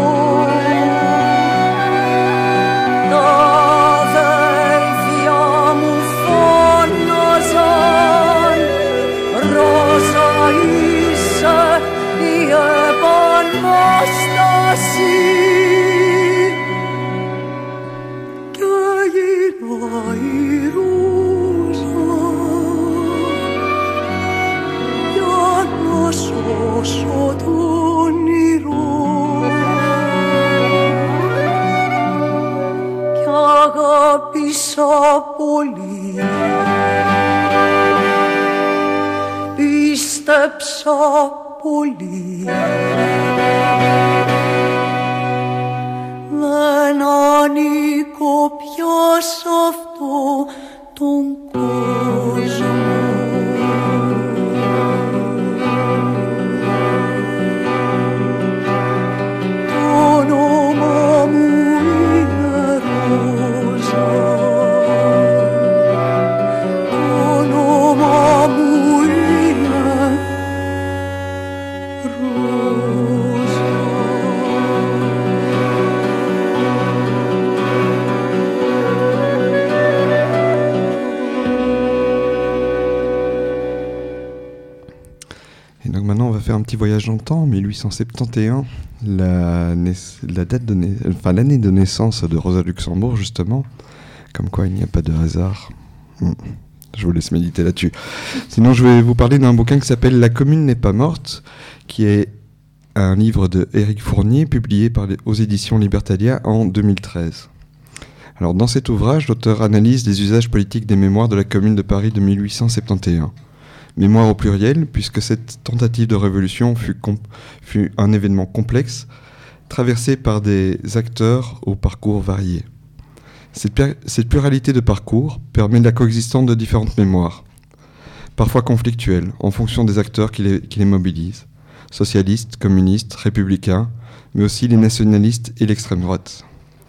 πολύ πίστεψα πολύ δεν ανήκω πια σ' αυτό τον κόσμο το όνομα μου είναι Ρόζα Maintenant, on va faire un petit voyage dans le temps. 1871, l'année de naissance de Rosa Luxembourg, justement. Comme quoi, il n'y a pas de hasard. Je vous laisse méditer là-dessus. Sinon, je vais vous parler d'un bouquin qui s'appelle « La commune n'est pas morte », qui est un livre de Éric Fournier, publié aux éditions Libertalia en 2013. Alors, dans cet ouvrage, l'auteur analyse les usages politiques des mémoires de la Commune de Paris de 1871. Mémoire au pluriel, puisque cette tentative de révolution fut un événement complexe, traversé par des acteurs aux parcours variés. Cette pluralité de parcours permet la coexistence de différentes mémoires, parfois conflictuelles, en fonction des acteurs qui les mobilisent, socialistes, communistes, républicains, mais aussi les nationalistes et l'extrême droite.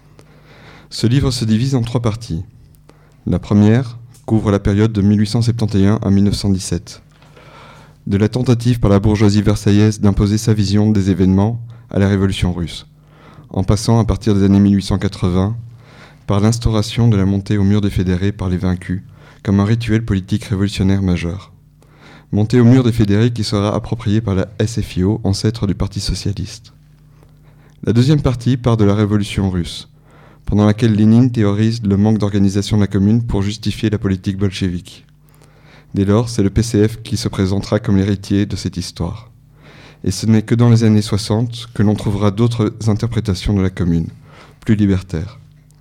Ce livre se divise en 3 parties. La première couvre la période de 1871 à 1917. De la tentative par la bourgeoisie versaillaise d'imposer sa vision des événements à la révolution russe, en passant à partir des années 1880 par l'instauration de la montée au mur des fédérés par les vaincus, comme un rituel politique révolutionnaire majeur. Montée au mur des fédérés qui sera appropriée par la SFIO, ancêtre du Parti socialiste. La deuxième partie part de la révolution russe, pendant laquelle Lénine théorise le manque d'organisation de la commune pour justifier la politique bolchevique. Dès lors, c'est le PCF qui se présentera comme l'héritier de cette histoire. Et ce n'est que dans les années 60 que l'on trouvera d'autres interprétations de la commune, plus libertaires.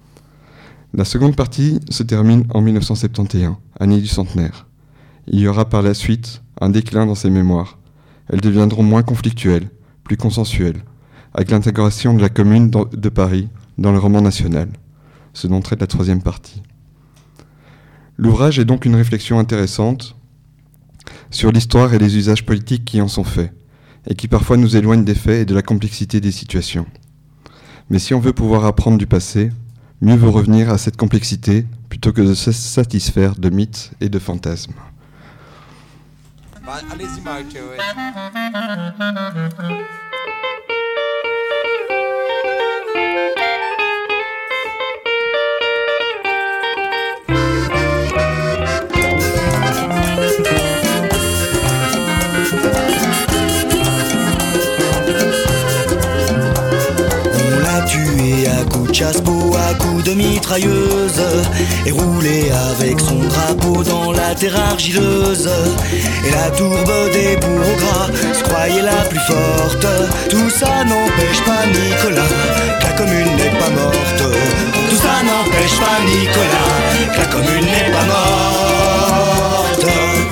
La seconde partie se termine en 1971, année du centenaire. Il y aura par la suite un déclin dans ces mémoires. Elles deviendront moins conflictuelles, plus consensuelles, avec l'intégration de la commune de Paris dans le roman national, ce dont traite la troisième partie. L'ouvrage est donc une réflexion intéressante sur l'histoire et les usages politiques qui en sont faits, et qui parfois nous éloignent des faits et de la complexité des situations. Mais si on veut pouvoir apprendre du passé, mieux vaut revenir à cette complexité plutôt que de se satisfaire de mythes et de fantasmes. Allez-y, Marie, On l'a tué à coups de chasse-peau à coups de mitrailleuse et roulait avec son drapeau dans la terre argileuse. Et la tourbe des bourreaux gras se croyait la plus forte. Tout ça n'empêche pas Nicolas que la commune n'est pas morte. Tout ça n'empêche pas Nicolas que la commune n'est pas morte.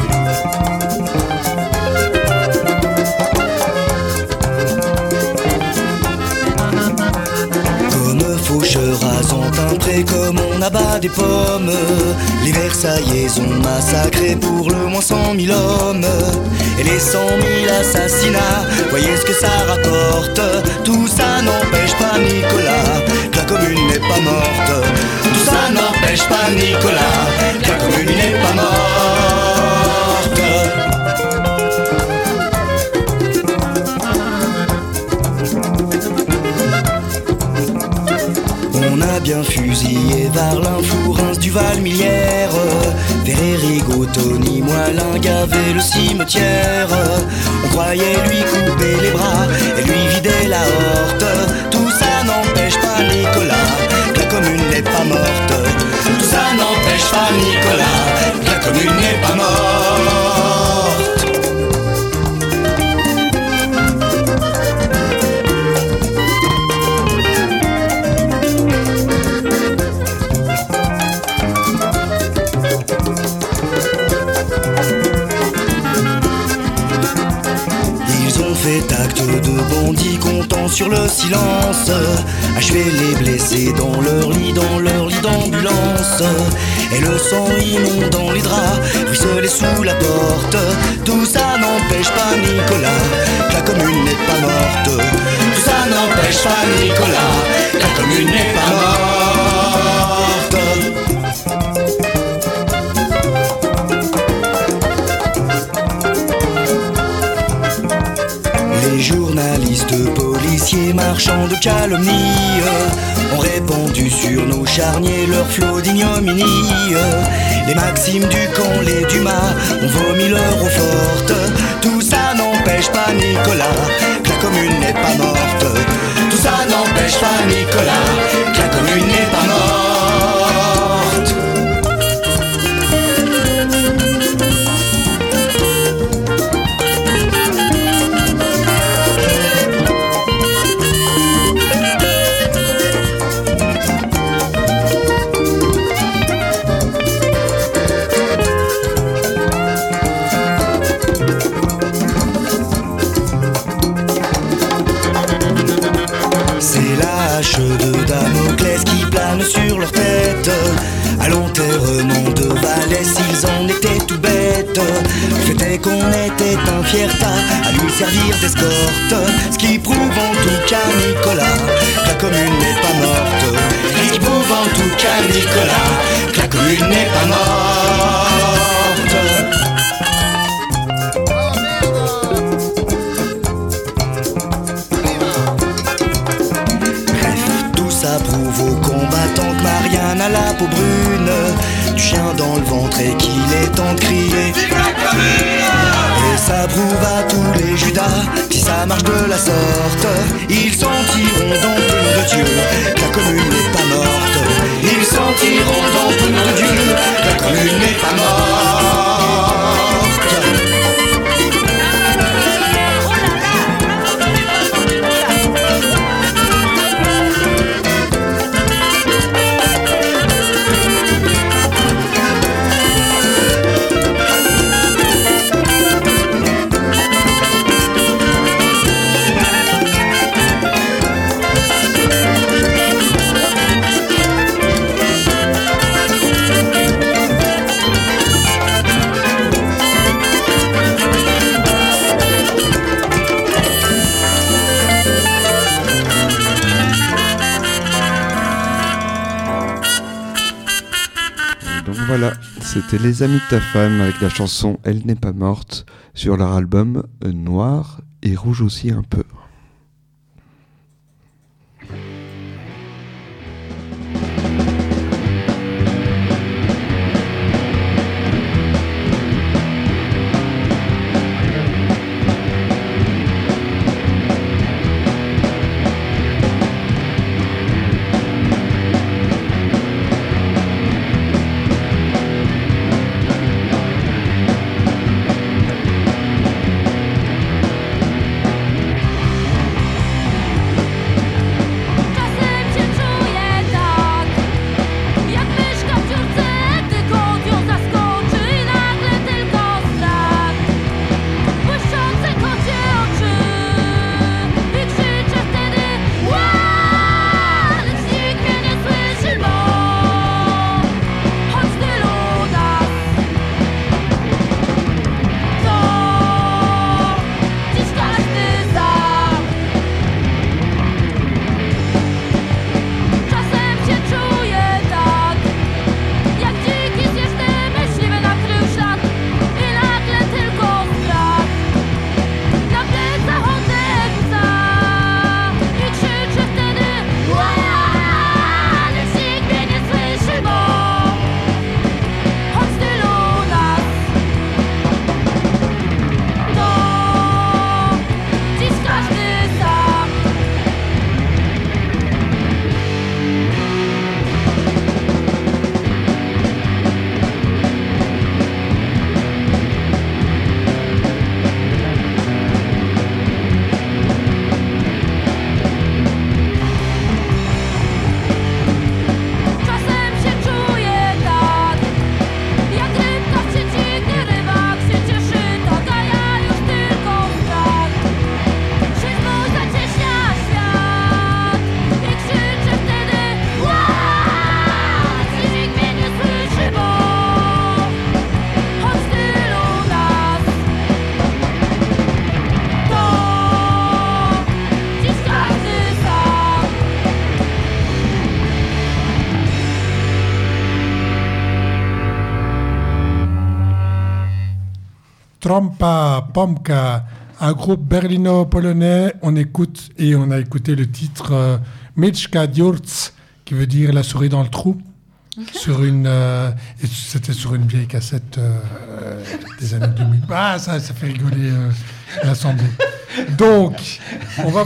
Comme faucheur rasant un pré, comme on abat des pommes, les Versaillais ont massacré pour le moins 100 000 hommes. Et les 100 000 assassinats, voyez ce que ça rapporte. Tout ça n'empêche pas Nicolas que la commune n'est pas morte. Tout ça n'empêche pas Nicolas que la commune n'est pas morte. On a bien fusillé Varlin, Flourens, Duval-Millière, Ferré-Rigaud, Tony, Moilin, gavé le cimetière. On croyait lui couper les bras et lui vider la horte. Tout ça n'empêche pas Nicolas que la commune n'est pas morte. Tout ça n'empêche pas Nicolas que la commune n'est pas morte. Fait acte de bandit comptant sur le silence, achever les blessés dans leur lit d'ambulance. Et le sang inondant les draps, ruisselait sous la porte. Tout ça n'empêche pas Nicolas que la commune n'est pas morte. Tout ça n'empêche pas Nicolas que la commune n'est pas morte. Les journalistes, policiers, marchands de calomnie ont répandu sur nos charniers leur flot d'ignominie. Les Maximes du camp, les Dumas ont vomi leur eau forte. Tout ça n'empêche pas Nicolas que la commune n'est pas morte. Tout ça n'empêche pas Nicolas que la commune n'est pas morte. De Damoclès qui plane sur leur tête. À l'enterrement de Valais, s'ils en étaient tout bêtes. Le fait est qu'on était un fier tas à lui servir d'escorte. Ce qui prouve en tout cas Nicolas que la commune n'est pas morte. Ce qui prouve en tout cas Nicolas que la commune n'est pas morte. Ça prouve aux combattants que Marianne a la peau brune, du chien dans le ventre et qu'il est temps de crier. Et ça prouve à tous les Judas, si ça marche de la sorte, ils sentiront dans le nom de Dieu que la commune n'est pas morte. Ils sentiront dans le nom de Dieu que la commune n'est pas morte. Voilà, c'était Les Amis de ta femme avec la chanson Elle n'est pas morte sur leur album Noir et Rouge aussi un peu. Trompa Pomka, un groupe berlino-polonais. On a écouté le titre Miczka Dziurz, qui veut dire la souris dans le trou. C'était sur une vieille cassette des années 2000. Ah, ça fait rigoler l'Assemblée. Donc, on va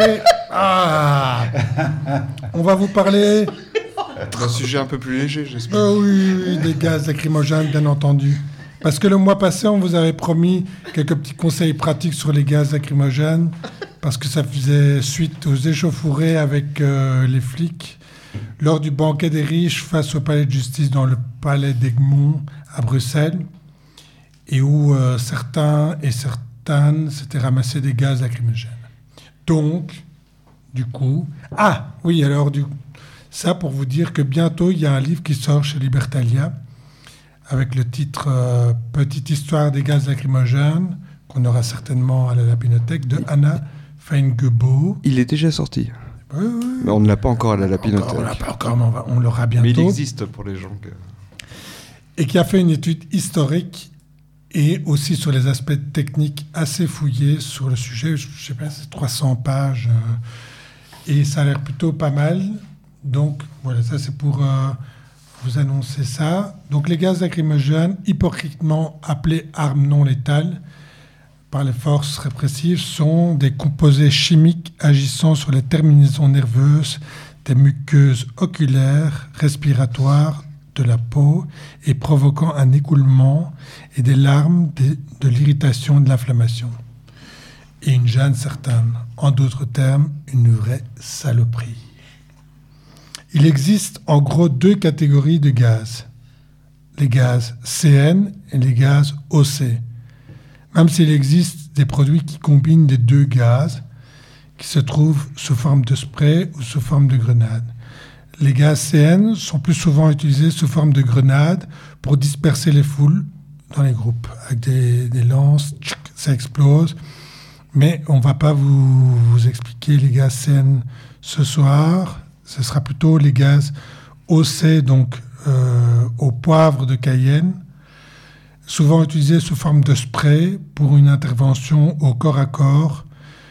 vous parler d'un sujet un peu plus léger, j'espère. Oui, des gaz lacrymogènes, bien entendu. Parce que le mois passé, on vous avait promis quelques petits conseils pratiques sur les gaz lacrymogènes, parce que ça faisait suite aux échauffourées avec les flics lors du banquet des riches face au palais de justice dans le palais d'Egmont à Bruxelles, et où certains et certaines s'étaient ramassés des gaz lacrymogènes. Donc, du coup... ça pour vous dire que bientôt, il y a un livre qui sort chez Libertalia avec le titre Petite histoire des gaz lacrymogènes, qu'on aura certainement à la Lapinothèque, de Anna Feingebo. Il est déjà sorti. Oui. Mais on ne l'a pas encore à la Lapinothèque. On ne l'a pas encore, mais on l'aura bientôt. Mais il existe pour les gens. Et qui a fait une étude historique et aussi sur les aspects techniques assez fouillés sur le sujet. Je ne sais pas, c'est 300 pages. Et ça a l'air plutôt pas mal. Donc, voilà, ça c'est pour vous annoncer ça. Donc, les gaz lacrymogènes, hypocritement appelés armes non létales par les forces répressives, sont des composés chimiques agissant sur les terminaisons nerveuses des muqueuses oculaires, respiratoires de la peau et provoquant un écoulement et des larmes, de l'irritation et de l'inflammation. Et une gêne certaine. En d'autres termes, une vraie saloperie. Il existe en gros 2 catégories de gaz. Les gaz CN et les gaz OC. Même s'il existe des produits qui combinent les 2 gaz, qui se trouvent sous forme de spray ou sous forme de grenade. Les gaz CN sont plus souvent utilisés sous forme de grenade pour disperser les foules dans les groupes. Avec des lances, ça explose. Mais on ne va pas vous expliquer les gaz CN ce soir. Ce sera plutôt les gaz OC, donc au poivre de Cayenne, souvent utilisés sous forme de spray pour une intervention au corps à corps.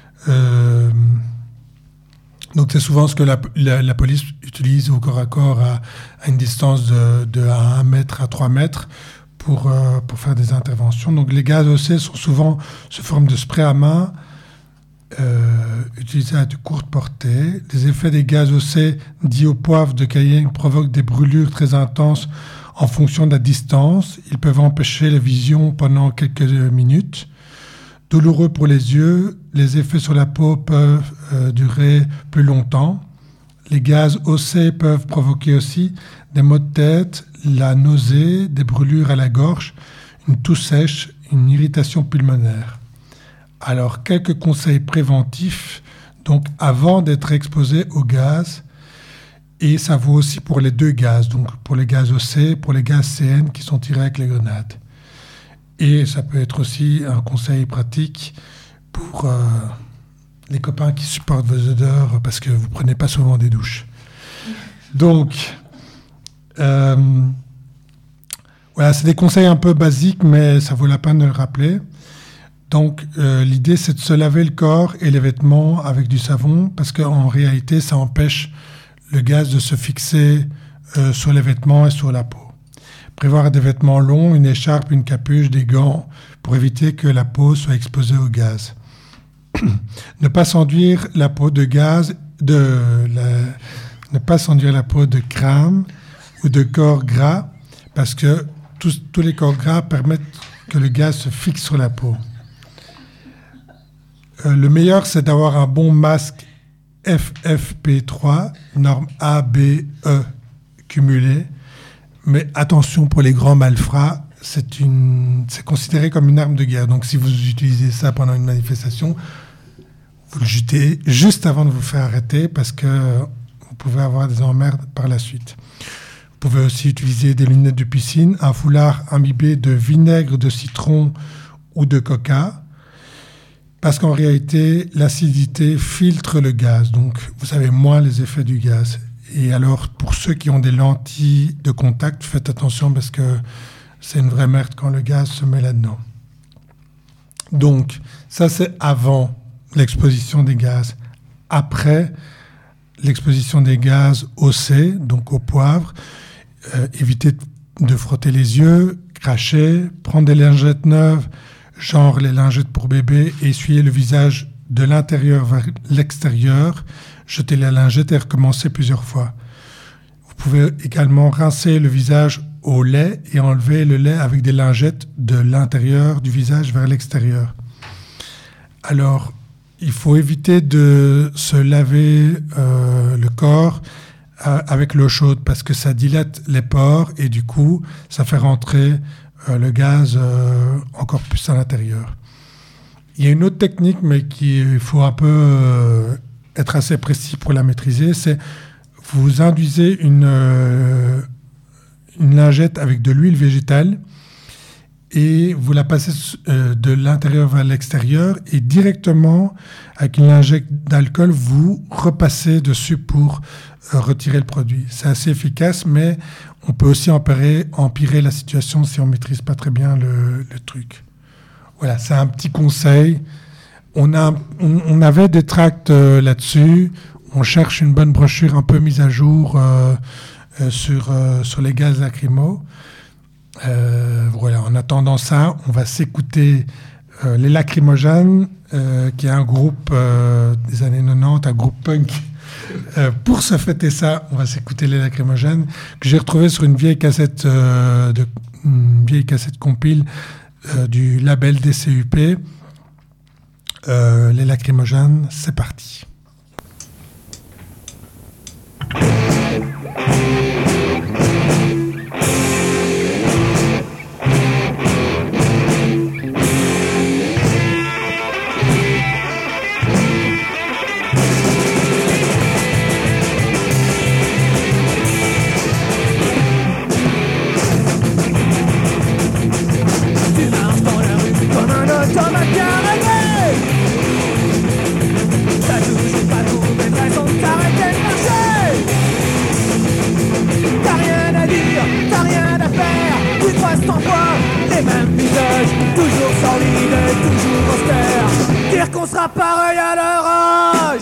Donc c'est souvent ce que la police utilise au corps à corps à une distance de 1 mètre à 3 mètres pour faire des interventions. Donc les gaz OC sont souvent sous forme de spray à main, utilisés à de courte portée. Les effets des gaz OC dits au poivre de Cayenne provoquent des brûlures très intenses en fonction de la distance. Ils peuvent empêcher la vision pendant quelques minutes. Douloureux pour les yeux, les effets sur la peau peuvent durer plus longtemps. Les gaz OC peuvent provoquer aussi des maux de tête, la nausée, des brûlures à la gorge, une toux sèche, une irritation pulmonaire. Alors, quelques conseils préventifs, donc avant d'être exposé au gaz, et ça vaut aussi pour les 2 gaz, donc pour les gaz OC, pour les gaz CN qui sont tirés avec les grenades. Et ça peut être aussi un conseil pratique pour les copains qui supportent vos odeurs parce que vous ne prenez pas souvent des douches. Donc, voilà, c'est des conseils un peu basiques, mais ça vaut la peine de le rappeler. Donc, l'idée, c'est de se laver le corps et les vêtements avec du savon parce qu'en réalité, ça empêche le gaz de se fixer sur les vêtements et sur la peau. Prévoir des vêtements longs, une écharpe, une capuche, des gants pour éviter que la peau soit exposée au gaz. Ne pas s'enduire la peau de gaz, ne pas s'enduire la peau de crème ou de corps gras parce que tous les corps gras permettent que le gaz se fixe sur la peau. Le meilleur, c'est d'avoir un bon masque FFP3, norme ABE cumulée. Mais attention pour les grands malfrats, c'est considéré comme une arme de guerre. Donc si vous utilisez ça pendant une manifestation, vous le jetez juste avant de vous faire arrêter parce que vous pouvez avoir des emmerdes par la suite. Vous pouvez aussi utiliser des lunettes de piscine, un foulard imbibé de vinaigre de citron ou de coca, parce qu'en réalité, l'acidité filtre le gaz. Donc vous avez moins les effets du gaz. Et alors, pour ceux qui ont des lentilles de contact, faites attention parce que c'est une vraie merde quand le gaz se met là-dedans. Donc, ça, c'est avant l'exposition des gaz. Après l'exposition des gaz au C, donc au poivre, éviter de frotter les yeux, cracher, prendre des lingettes neuves, genre les lingettes pour bébé, et essuyer le visage de l'intérieur vers l'extérieur, jeter la lingette et recommencer plusieurs fois. Vous pouvez également rincer le visage au lait et enlever le lait avec des lingettes de l'intérieur du visage vers l'extérieur. Alors, il faut éviter de se laver le corps avec l'eau chaude parce que ça dilate les pores et du coup, ça fait rentrer le gaz encore plus à l'intérieur. Il y a une autre technique, mais qu'il faut un peu être assez précis pour la maîtriser, c'est vous induisez une lingette avec de l'huile végétale et vous la passez de l'intérieur vers l'extérieur et directement, avec une lingette d'alcool, vous repassez dessus pour retirer le produit. C'est assez efficace, mais on peut aussi empirer la situation si on ne maîtrise pas très bien le truc. Voilà, c'est un petit conseil. On avait des tracts là-dessus. On cherche une bonne brochure un peu mise à jour sur les gaz lacrymaux. Voilà, en attendant ça, on va s'écouter les Lacrymogènes, qui est un groupe des années 90, un groupe punk. Pour se fêter ça, on va s'écouter les Lacrymogènes, que j'ai retrouvé sur une vieille cassette compile du label DCUP. Les Lacrymogènes, c'est parti. Toujours solide et toujours austère. Dire qu'on sera pareil à leur âge.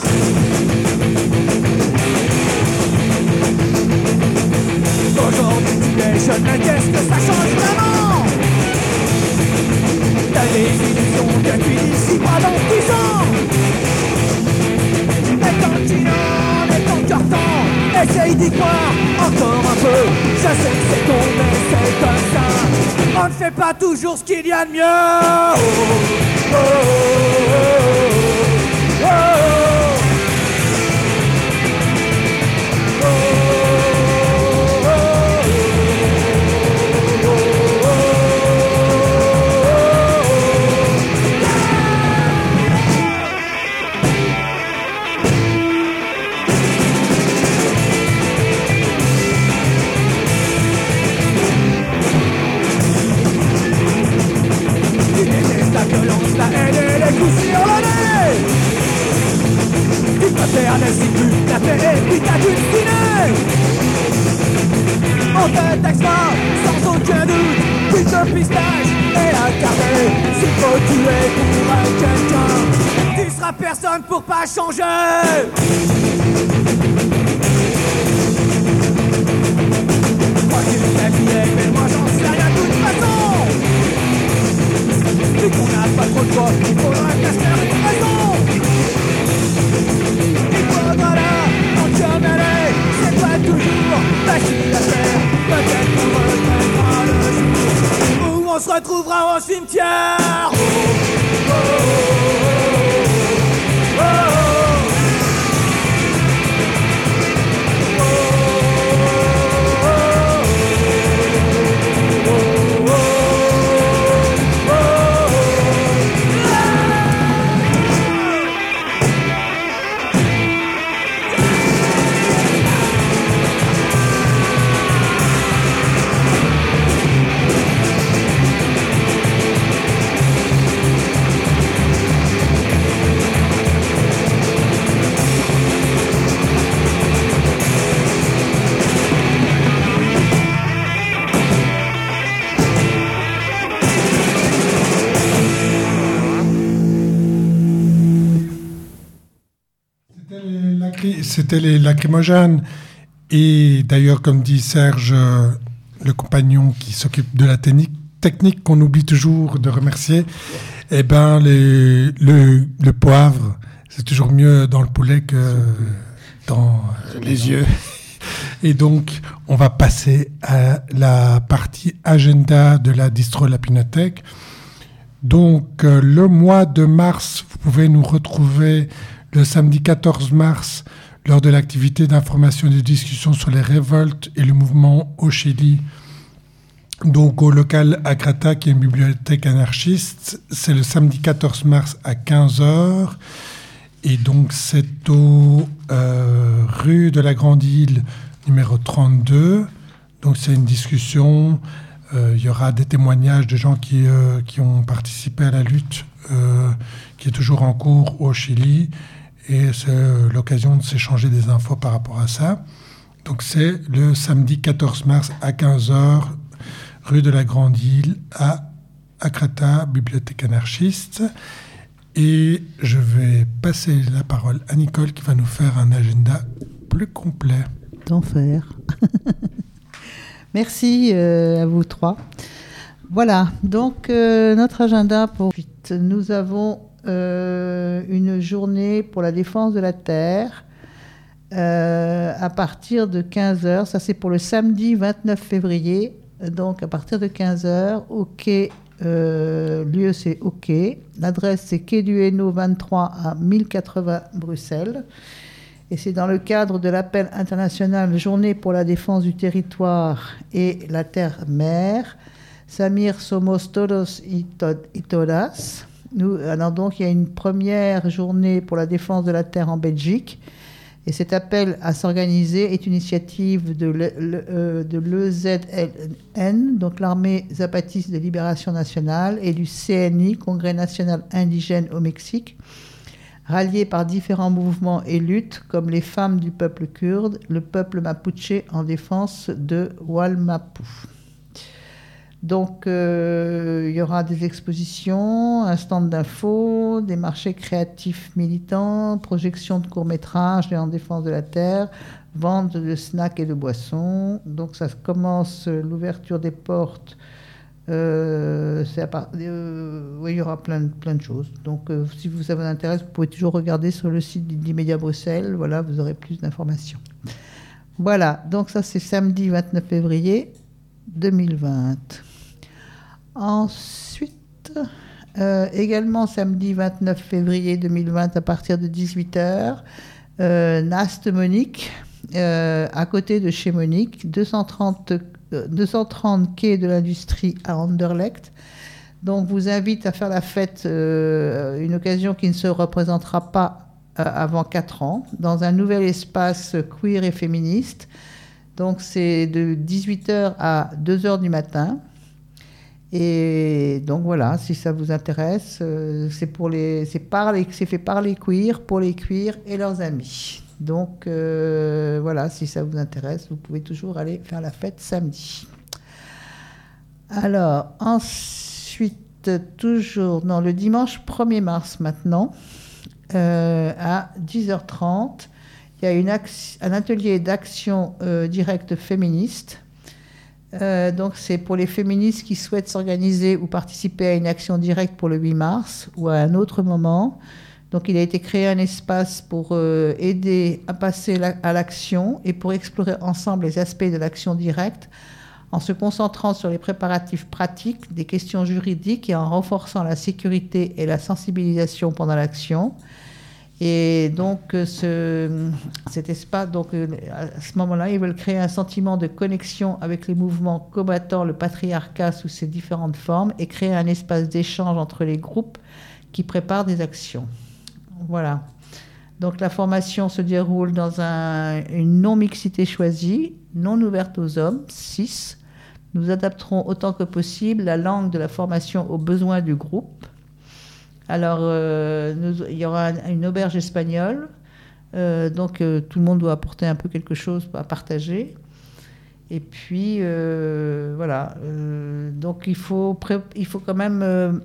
Aujourd'hui tu es jeune, mais qu'est-ce que ça change vraiment? T'as des illusions que tu d'ici pas dans 10 ans. Et quand tu n'en es ton cœur tend, essaye d'y croire encore un peu. Je sais que c'est con mais c'est comme ça. On ne fait pas toujours ce qu'il y a de mieux. Oh, oh, oh, oh, oh. La haine et les coups sur le nez. Tu préfères laisser plus la paix et puis t'as dû dîner. On te taxe pas, sans aucun doute, puis de pistache et à garder. S'il faut tuer pour quelqu'un, tu seras personne pour pas changer. Moi tu t'es filé, mais moi j'en sais rien de toute façon. Vu qu'on n'a pas trop de choix, il faudra bien se faire une raison. Il faudra là, en te mêler, c'est pas toujours facile à faire. Peut-être qu'on reviendra le jour où on se retrouvera au cimetière. Oh, oh, oh, oh, oh. c'était les lacrymogènes. Et d'ailleurs, comme dit Serge, le compagnon qui s'occupe de la technique qu'on oublie toujours de remercier, eh ben, le poivre, c'est toujours mieux dans le poulet que dans les yeux. Et donc, on va passer à la partie agenda de la distro Lapinothèque. Donc, le mois de mars, vous pouvez nous retrouver le samedi 14 mars lors de l'activité d'information et de discussion sur les révoltes et le mouvement au Chili. Donc, au local Agrata, qui est une bibliothèque anarchiste. C'est le samedi 14 mars à 15h. Et donc, c'est au rue de la Grande Île, numéro 32. Donc, c'est une discussion. Il y aura des témoignages de gens qui ont participé à la lutte qui est toujours en cours au Chili. Et c'est l'occasion de s'échanger des infos par rapport à ça. Donc, c'est le samedi 14 mars à 15h, rue de la Grande Île, à Agrata, bibliothèque anarchiste. Et je vais passer la parole à Nicole qui va nous faire un agenda plus complet. D'enfer. Merci à vous trois. Voilà, donc notre agenda pour vite. Nous avons une journée pour la défense de la terre à partir de 15h. Ça, c'est pour le samedi 29 février. Donc, à partir de 15h, au quai. Lieu c'est au quai. L'adresse c'est quai du Hainaut 23 à 1080 Bruxelles. Et c'est dans le cadre de l'appel international Journée pour la défense du territoire et la terre-mère. Samir somos todos y todas. Alors donc il y a une première journée pour la défense de la terre en Belgique. Et cet appel à s'organiser est une initiative de l'EZLN, donc l'Armée Zapatiste de Libération Nationale, et du CNI, Congrès National Indigène au Mexique, ralliés par différents mouvements et luttes, comme les femmes du peuple kurde, le peuple mapuche en défense de Wallmapu. Donc, il y aura des expositions, un stand d'infos, des marchés créatifs militants, projections de courts-métrages en défense de la terre, vente de snacks et de boissons. Donc, ça commence l'ouverture des portes. Oui, il y aura plein de choses. Donc, si vous avez un intérêt, vous pouvez toujours regarder sur le site d'Immédiat Bruxelles. Voilà, vous aurez plus d'informations. Voilà, donc ça, c'est samedi 29 février 2020. Ensuite, également samedi 29 février 2020 à partir de 18h, Nast Monique, à côté de chez Monique, 230 quai de l'industrie à Anderlecht. Donc, vous invite à faire la fête, une occasion qui ne se représentera pas avant 4 ans, dans un nouvel espace queer et féministe. Donc, c'est de 18h à 2h du matin. Et donc, voilà, si ça vous intéresse, c'est fait par les queers, pour les queers et leurs amis. Donc, voilà, si ça vous intéresse, vous pouvez toujours aller faire la fête samedi. Alors, ensuite, toujours, le dimanche 1er mars maintenant, à 10h30, il y a un atelier d'action directe féministe. Donc, c'est pour les féministes qui souhaitent s'organiser ou participer à une action directe pour le 8 mars ou à un autre moment. Donc, il a été créé un espace pour aider à passer à l'action et pour explorer ensemble les aspects de l'action directe en se concentrant sur les préparatifs pratiques, des questions juridiques et en renforçant la sécurité et la sensibilisation pendant l'action. Et donc, cet espace, à ce moment-là, ils veulent créer un sentiment de connexion avec les mouvements combattant le patriarcat sous ses différentes formes et créer un espace d'échange entre les groupes qui préparent des actions. Voilà. Donc, la formation se déroule dans une non-mixité choisie, non ouverte aux hommes, 6. Nous adapterons autant que possible la langue de la formation aux besoins du groupe. Alors, il y aura une auberge espagnole, donc tout le monde doit apporter un peu quelque chose à partager. Et puis, voilà. Donc, il faut quand même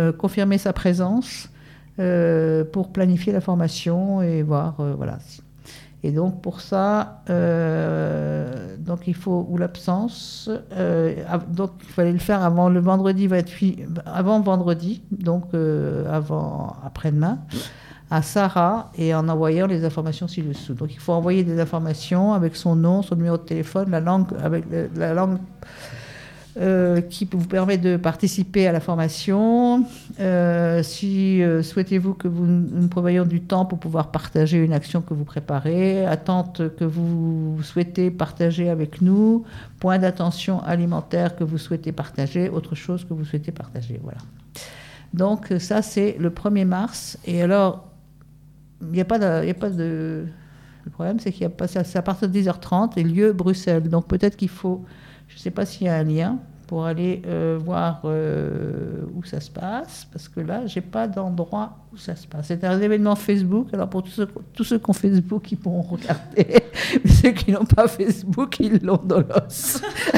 confirmer sa présence pour planifier la formation et voir, voilà. Et donc pour ça, donc il faut, ou l'absence, donc il fallait le faire avant le vendredi 28, avant vendredi, donc après-demain, à Sarah, et en envoyant les informations ci-dessous. Donc il faut envoyer des informations avec son nom, son numéro de téléphone, la langue, avec la langue qui vous permet de participer à la formation. Si souhaitez-vous que nous prévoyions du temps pour pouvoir partager une action que vous préparez, attente que vous souhaitez partager avec nous, point d'attention alimentaire que vous souhaitez partager, autre chose que vous souhaitez partager. Voilà. Donc ça, c'est le 1er mars. Et alors, il n'y a pas de... Le problème, c'est qu'il y a pas, c'est à partir de 10h30 et lieu Bruxelles. Donc peut-être qu'il faut... Je ne sais pas s'il y a un lien pour aller voir où ça se passe, parce que là, je n'ai pas d'endroit où ça se passe. C'est un événement Facebook, alors pour tous ceux qui ont Facebook, ils pourront regarder. Mais ceux qui n'ont pas Facebook, ils l'ont dans l'os.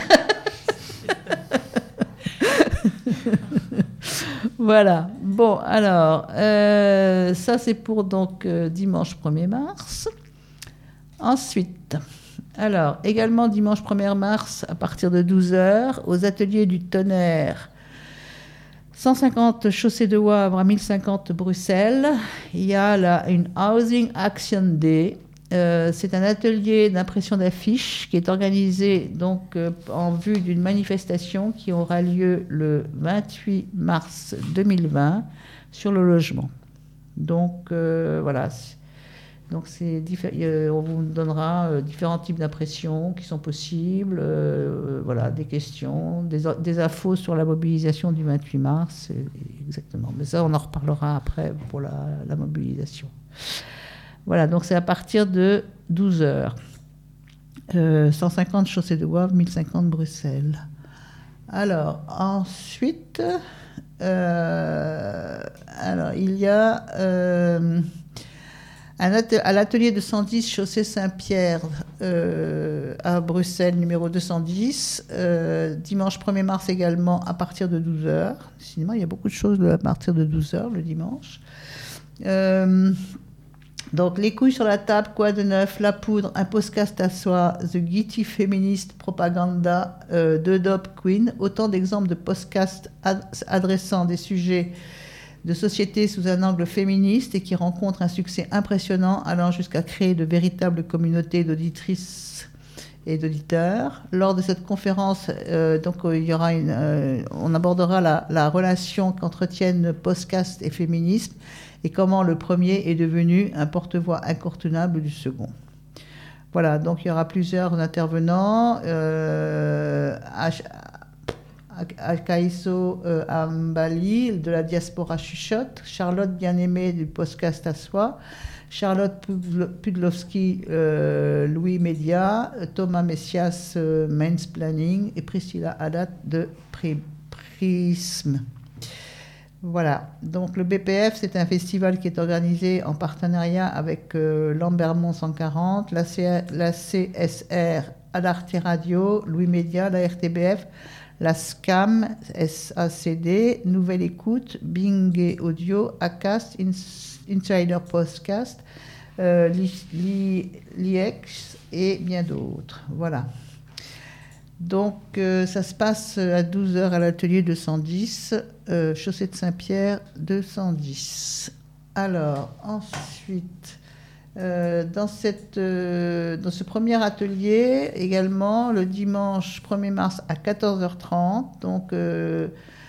Voilà. Bon, alors, ça c'est pour donc dimanche 1er mars. Ensuite... Alors, également dimanche 1er mars, à partir de 12h, aux ateliers du Tonnerre, 150 chaussée de Wavre à 1050 Bruxelles, il y a une Housing Action Day. C'est un atelier d'impression d'affiches qui est organisé donc, en vue d'une manifestation qui aura lieu le 28 mars 2020 sur le logement. Donc, voilà. Donc on vous donnera différents types d'impressions qui sont possibles, voilà, des questions, des infos sur la mobilisation du 28 mars, exactement. Mais ça, on en reparlera après pour la mobilisation. Voilà, donc c'est à partir de 12h. 150 chaussée de Wavre, 1050 Bruxelles. Alors, ensuite, il y a... à l'atelier de 110 chaussée Saint-Pierre à Bruxelles, numéro 210, dimanche 1er mars également à partir de 12h. Sinon, il y a beaucoup de choses à partir de 12h le dimanche. Donc, les couilles sur la table, quoi de neuf, la poudre, un podcast à soi, The Gitty Feminist Propaganda de Dope Queen, autant d'exemples de podcasts adressant des sujets de société sous un angle féministe et qui rencontre un succès impressionnant, allant jusqu'à créer de véritables communautés d'auditrices et d'auditeurs. Lors de cette conférence, donc, il y aura on abordera la relation qu'entretiennent podcast et féminisme et comment le premier est devenu un porte-voix incontournable du second. Voilà, donc il y aura plusieurs intervenants. Akaiso Ambali de la diaspora chuchote, Charlotte Bien-Aimée du podcast à soi, Charlotte Pudlowski Louis Média, Thomas Messias Mansplaining et Priscilla Haddad de Prism. Voilà, donc le BPF, c'est un festival qui est organisé en partenariat avec Lambermont 140, la CSR, Arte Radio, Louis Média, la RTBF, la SCAM, SACD, Nouvelle Écoute, Bing Audio, Acast, Insider Podcast, l'IEX et bien d'autres. Voilà. Donc, ça se passe à 12h à l'atelier 210, chaussée de Saint-Pierre 210. Alors, ensuite... dans ce premier atelier, également, le dimanche 1er mars à 14h30, donc le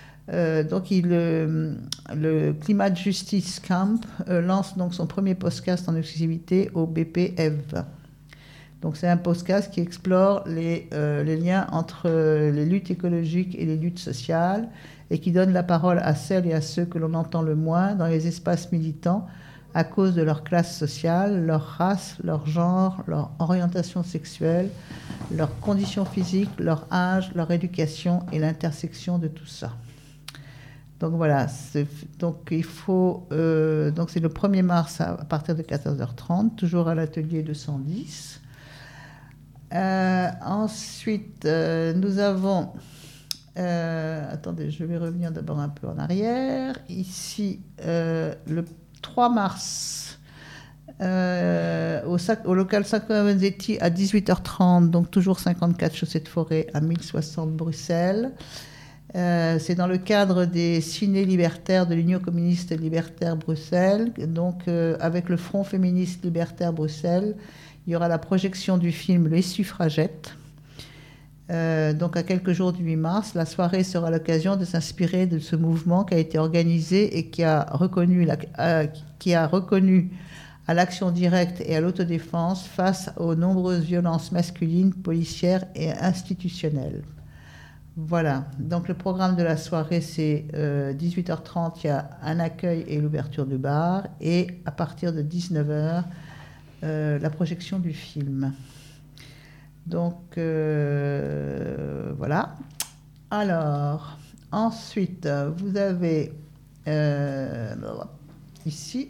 Climate Justice Camp lance donc son premier podcast en exclusivité au BPF. Donc c'est un podcast qui explore les liens entre les luttes écologiques et les luttes sociales et qui donne la parole à celles et à ceux que l'on entend le moins dans les espaces militants, à cause de leur classe sociale, leur race, leur genre, leur orientation sexuelle, leurs conditions physiques, leur âge, leur éducation et l'intersection de tout ça. Donc voilà, donc il faut, donc c'est le 1er mars à partir de 14h30, toujours à l'atelier 210. Ensuite, nous avons, attendez, je vais revenir d'abord un peu en arrière. Ici, le 3 mars, au local Sacco-Vanzetti à 18h30, donc toujours 54 Chaussée de Forêt à 1060 Bruxelles. C'est dans le cadre des Ciné libertaires de l'Union communiste libertaire Bruxelles, donc avec le Front féministe libertaire Bruxelles. Il y aura la projection du film Les Suffragettes. Donc à quelques jours du 8 mars, la soirée sera l'occasion de s'inspirer de ce mouvement qui a été organisé et qui a reconnu à l'action directe et à l'autodéfense face aux nombreuses violences masculines, policières et institutionnelles. Voilà, donc le programme de la soirée, c'est 18h30, il y a un accueil et l'ouverture du bar, et à partir de 19h, la projection du film. Donc, voilà. Alors, ensuite, vous avez ici,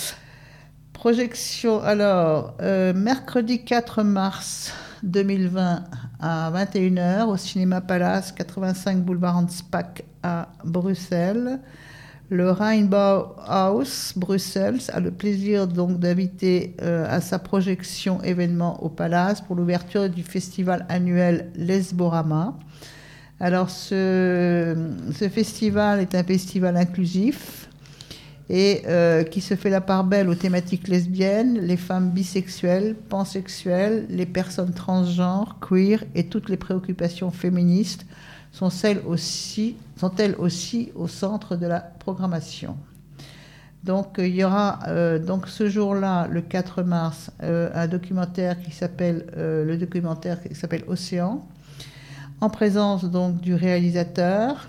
projection, alors, mercredi 4 mars 2020 à 21h au Cinéma Palace, 85 boulevard Anspach à Bruxelles. Le Rheinbauhaus Bruxelles a le plaisir donc d'inviter à sa projection événement au Palace pour l'ouverture du festival annuel Lesborama. Alors ce festival est un festival inclusif et qui se fait la part belle aux thématiques lesbiennes, les femmes bisexuelles, pansexuelles, les personnes transgenres, queer et toutes les préoccupations féministes sont-elles aussi au centre de la programmation. Donc il y aura donc ce jour-là, le 4 mars, un documentaire qui s'appelle Océan, en présence donc du réalisateur.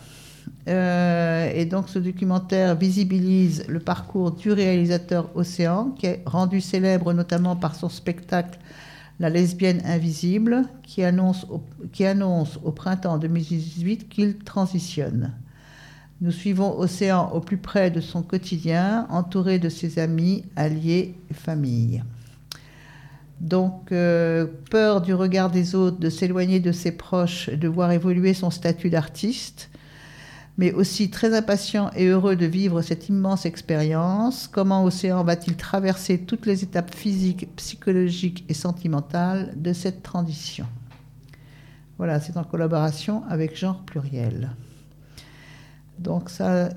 Et donc ce documentaire visibilise le parcours du réalisateur Océan, qui est rendu célèbre notamment par son spectacle La lesbienne invisible, qui annonce au printemps 2018 qu'il transitionne. Nous suivons Océan au plus près de son quotidien, entouré de ses amis, alliés et familles. Donc, peur du regard des autres, de s'éloigner de ses proches, de voir évoluer son statut d'artiste, mais aussi très impatient et heureux de vivre cette immense expérience. Comment Océan va-t-il traverser toutes les étapes physiques, psychologiques et sentimentales de cette transition? Voilà, c'est en collaboration avec Genre Pluriel. Donc ça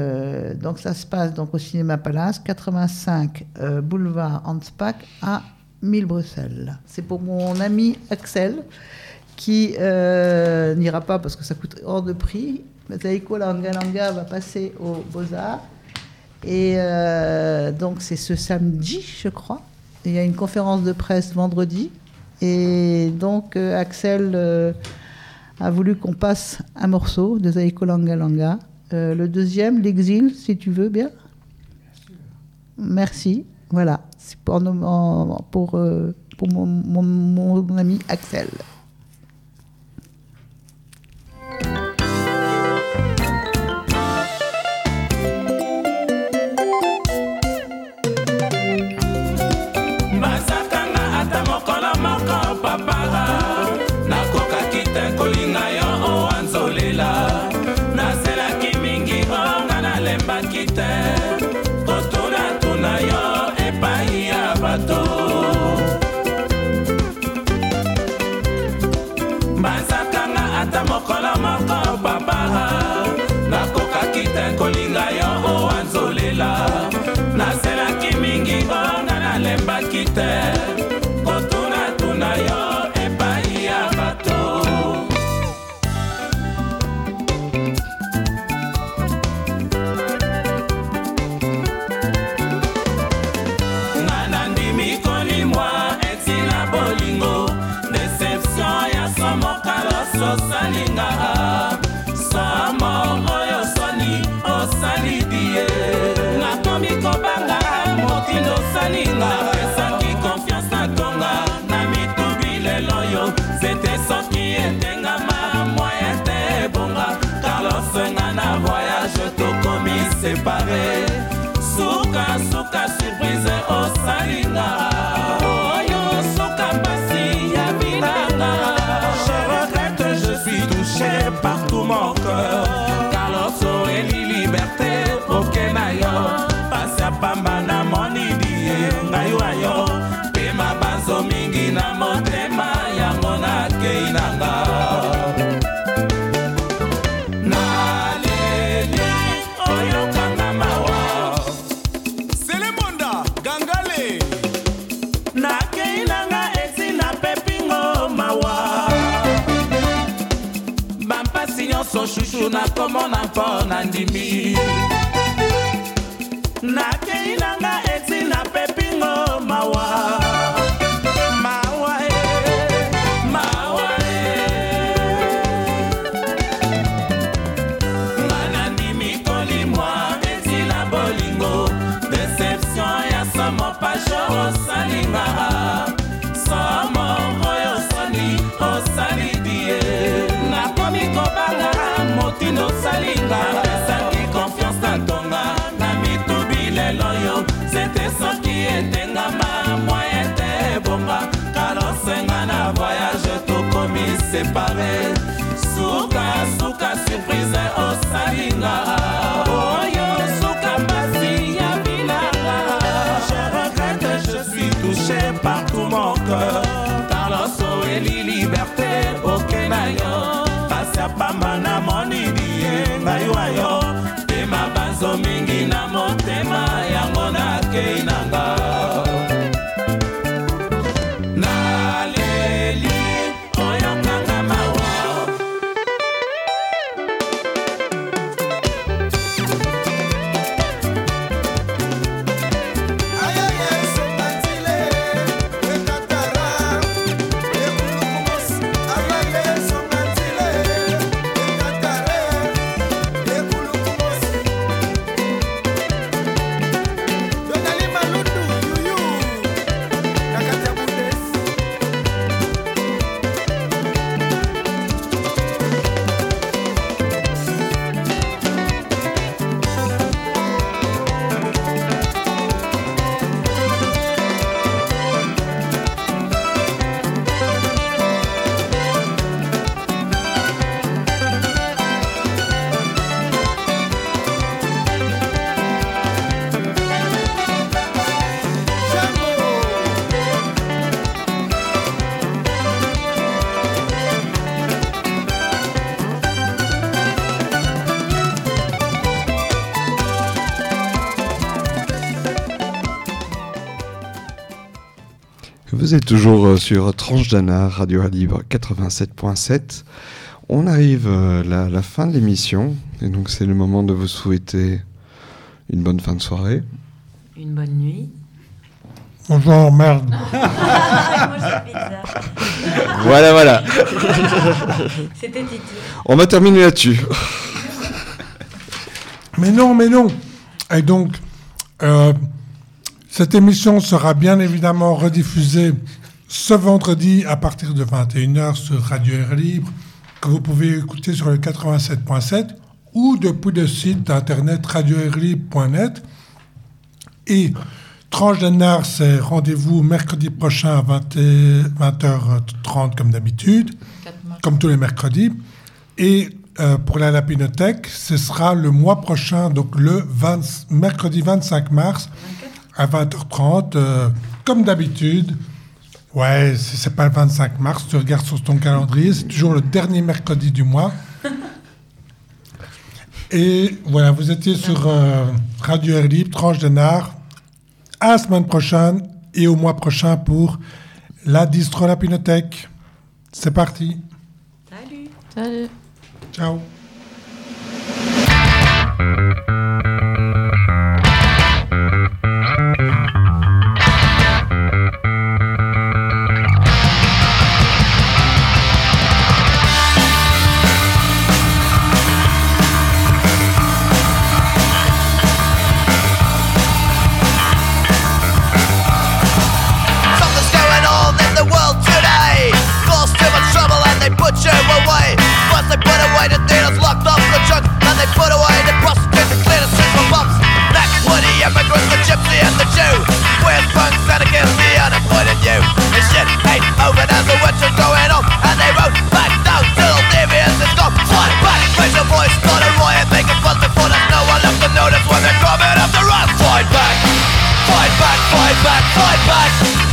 se passe donc au Cinéma Palace, 85 boulevard Anspach à 1000 Bruxelles. C'est pour mon ami Axel qui n'ira pas parce que ça coûte hors de prix. Zaiko Langa va passer aux Beaux-Arts. Et donc c'est ce samedi, je crois. Il y a une conférence de presse vendredi. Et donc Axel a voulu qu'on passe un morceau de Zaiko Langa. Le deuxième, L'Exil, si tu veux bien. Merci. Voilà, c'est pour mon ami Axel. Séparé, souka surprise au salinga, oyo souka passi ya binanga. Je regrette, je suis touché par tout mon cœur. Carlos et liberté, ok nayo, passe à pamba na monidi, ngayo bolingo shushu nakomona mpo na ndimi nakei nanga eti na pepingo mawa osalinga somo oyo osali die nakomi kobanga motindo osalinga esaki confiance na ntonga na mitubi lelo yo zete soki etengama moyen te ebonga kalosenga na voyage tokomi separe suka surprise osalinga oyo suka mpasi ya bilanga touché par tout mon cœur Taloso eli liberté okenayo Pasi apamba na monidie ngayuayo Tema banzo mingi na motema yango na keinanga Naleli oyokanga mawa Vous êtes toujours sur Tranche d'Anna, Radio Libre 87.7. On arrive à la fin de l'émission, et donc c'est le moment de vous souhaiter une bonne fin de soirée. Une bonne nuit. Bonjour, merde. Voilà. C'était Titi. On va terminer là-dessus. Mais non. Et donc, cette émission sera bien évidemment rediffusée ce vendredi à partir de 21h sur Radio Air Libre, que vous pouvez écouter sur le 87.7 ou depuis le site internet radioairlibre.net. Et Tranche d'Anna, c'est rendez-vous mercredi prochain à 20h30 comme d'habitude, comme tous les mercredis. Et pour la Lapinothèque, ce sera le mois prochain, donc mercredi 25 mars, à 20h30, comme d'habitude. Ouais, si c'est pas le 25 mars, tu regardes sur ton calendrier, c'est toujours le dernier mercredi du mois. Et voilà, vous étiez sur Radio Air Libre, Tranche d'Anna. À la semaine prochaine et au mois prochain pour la distro Lapinothèque. C'est parti. Salut. Ciao. They put you away. First they put away the dealers, locked up the drunk. Then they put away the prostitutes and clear the streets for bumps. Next were the immigrants, the gypsy and the Jew. Weird punks and against the unemployed you. This shit ain't over, there's a witch going on. And they wrote back down till deviance is gone. Fight back, raise your voice, start a riot, make a fuss before there's no one left to notice when they're coming after us. Fight back, fight back, fight back, fight back.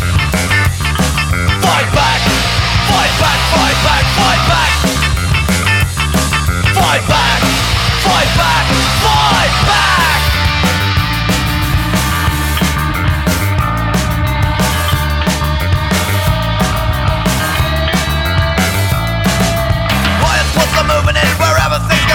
Fight back. Fight back, fight back, fight back. Fight back, fight back, fight back. Riots, what's the moving in wherever things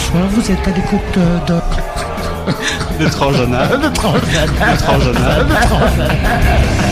bonsoir, vous êtes à l'écoute de... De Transjana. De Transjana. De Transjana. De Transjana.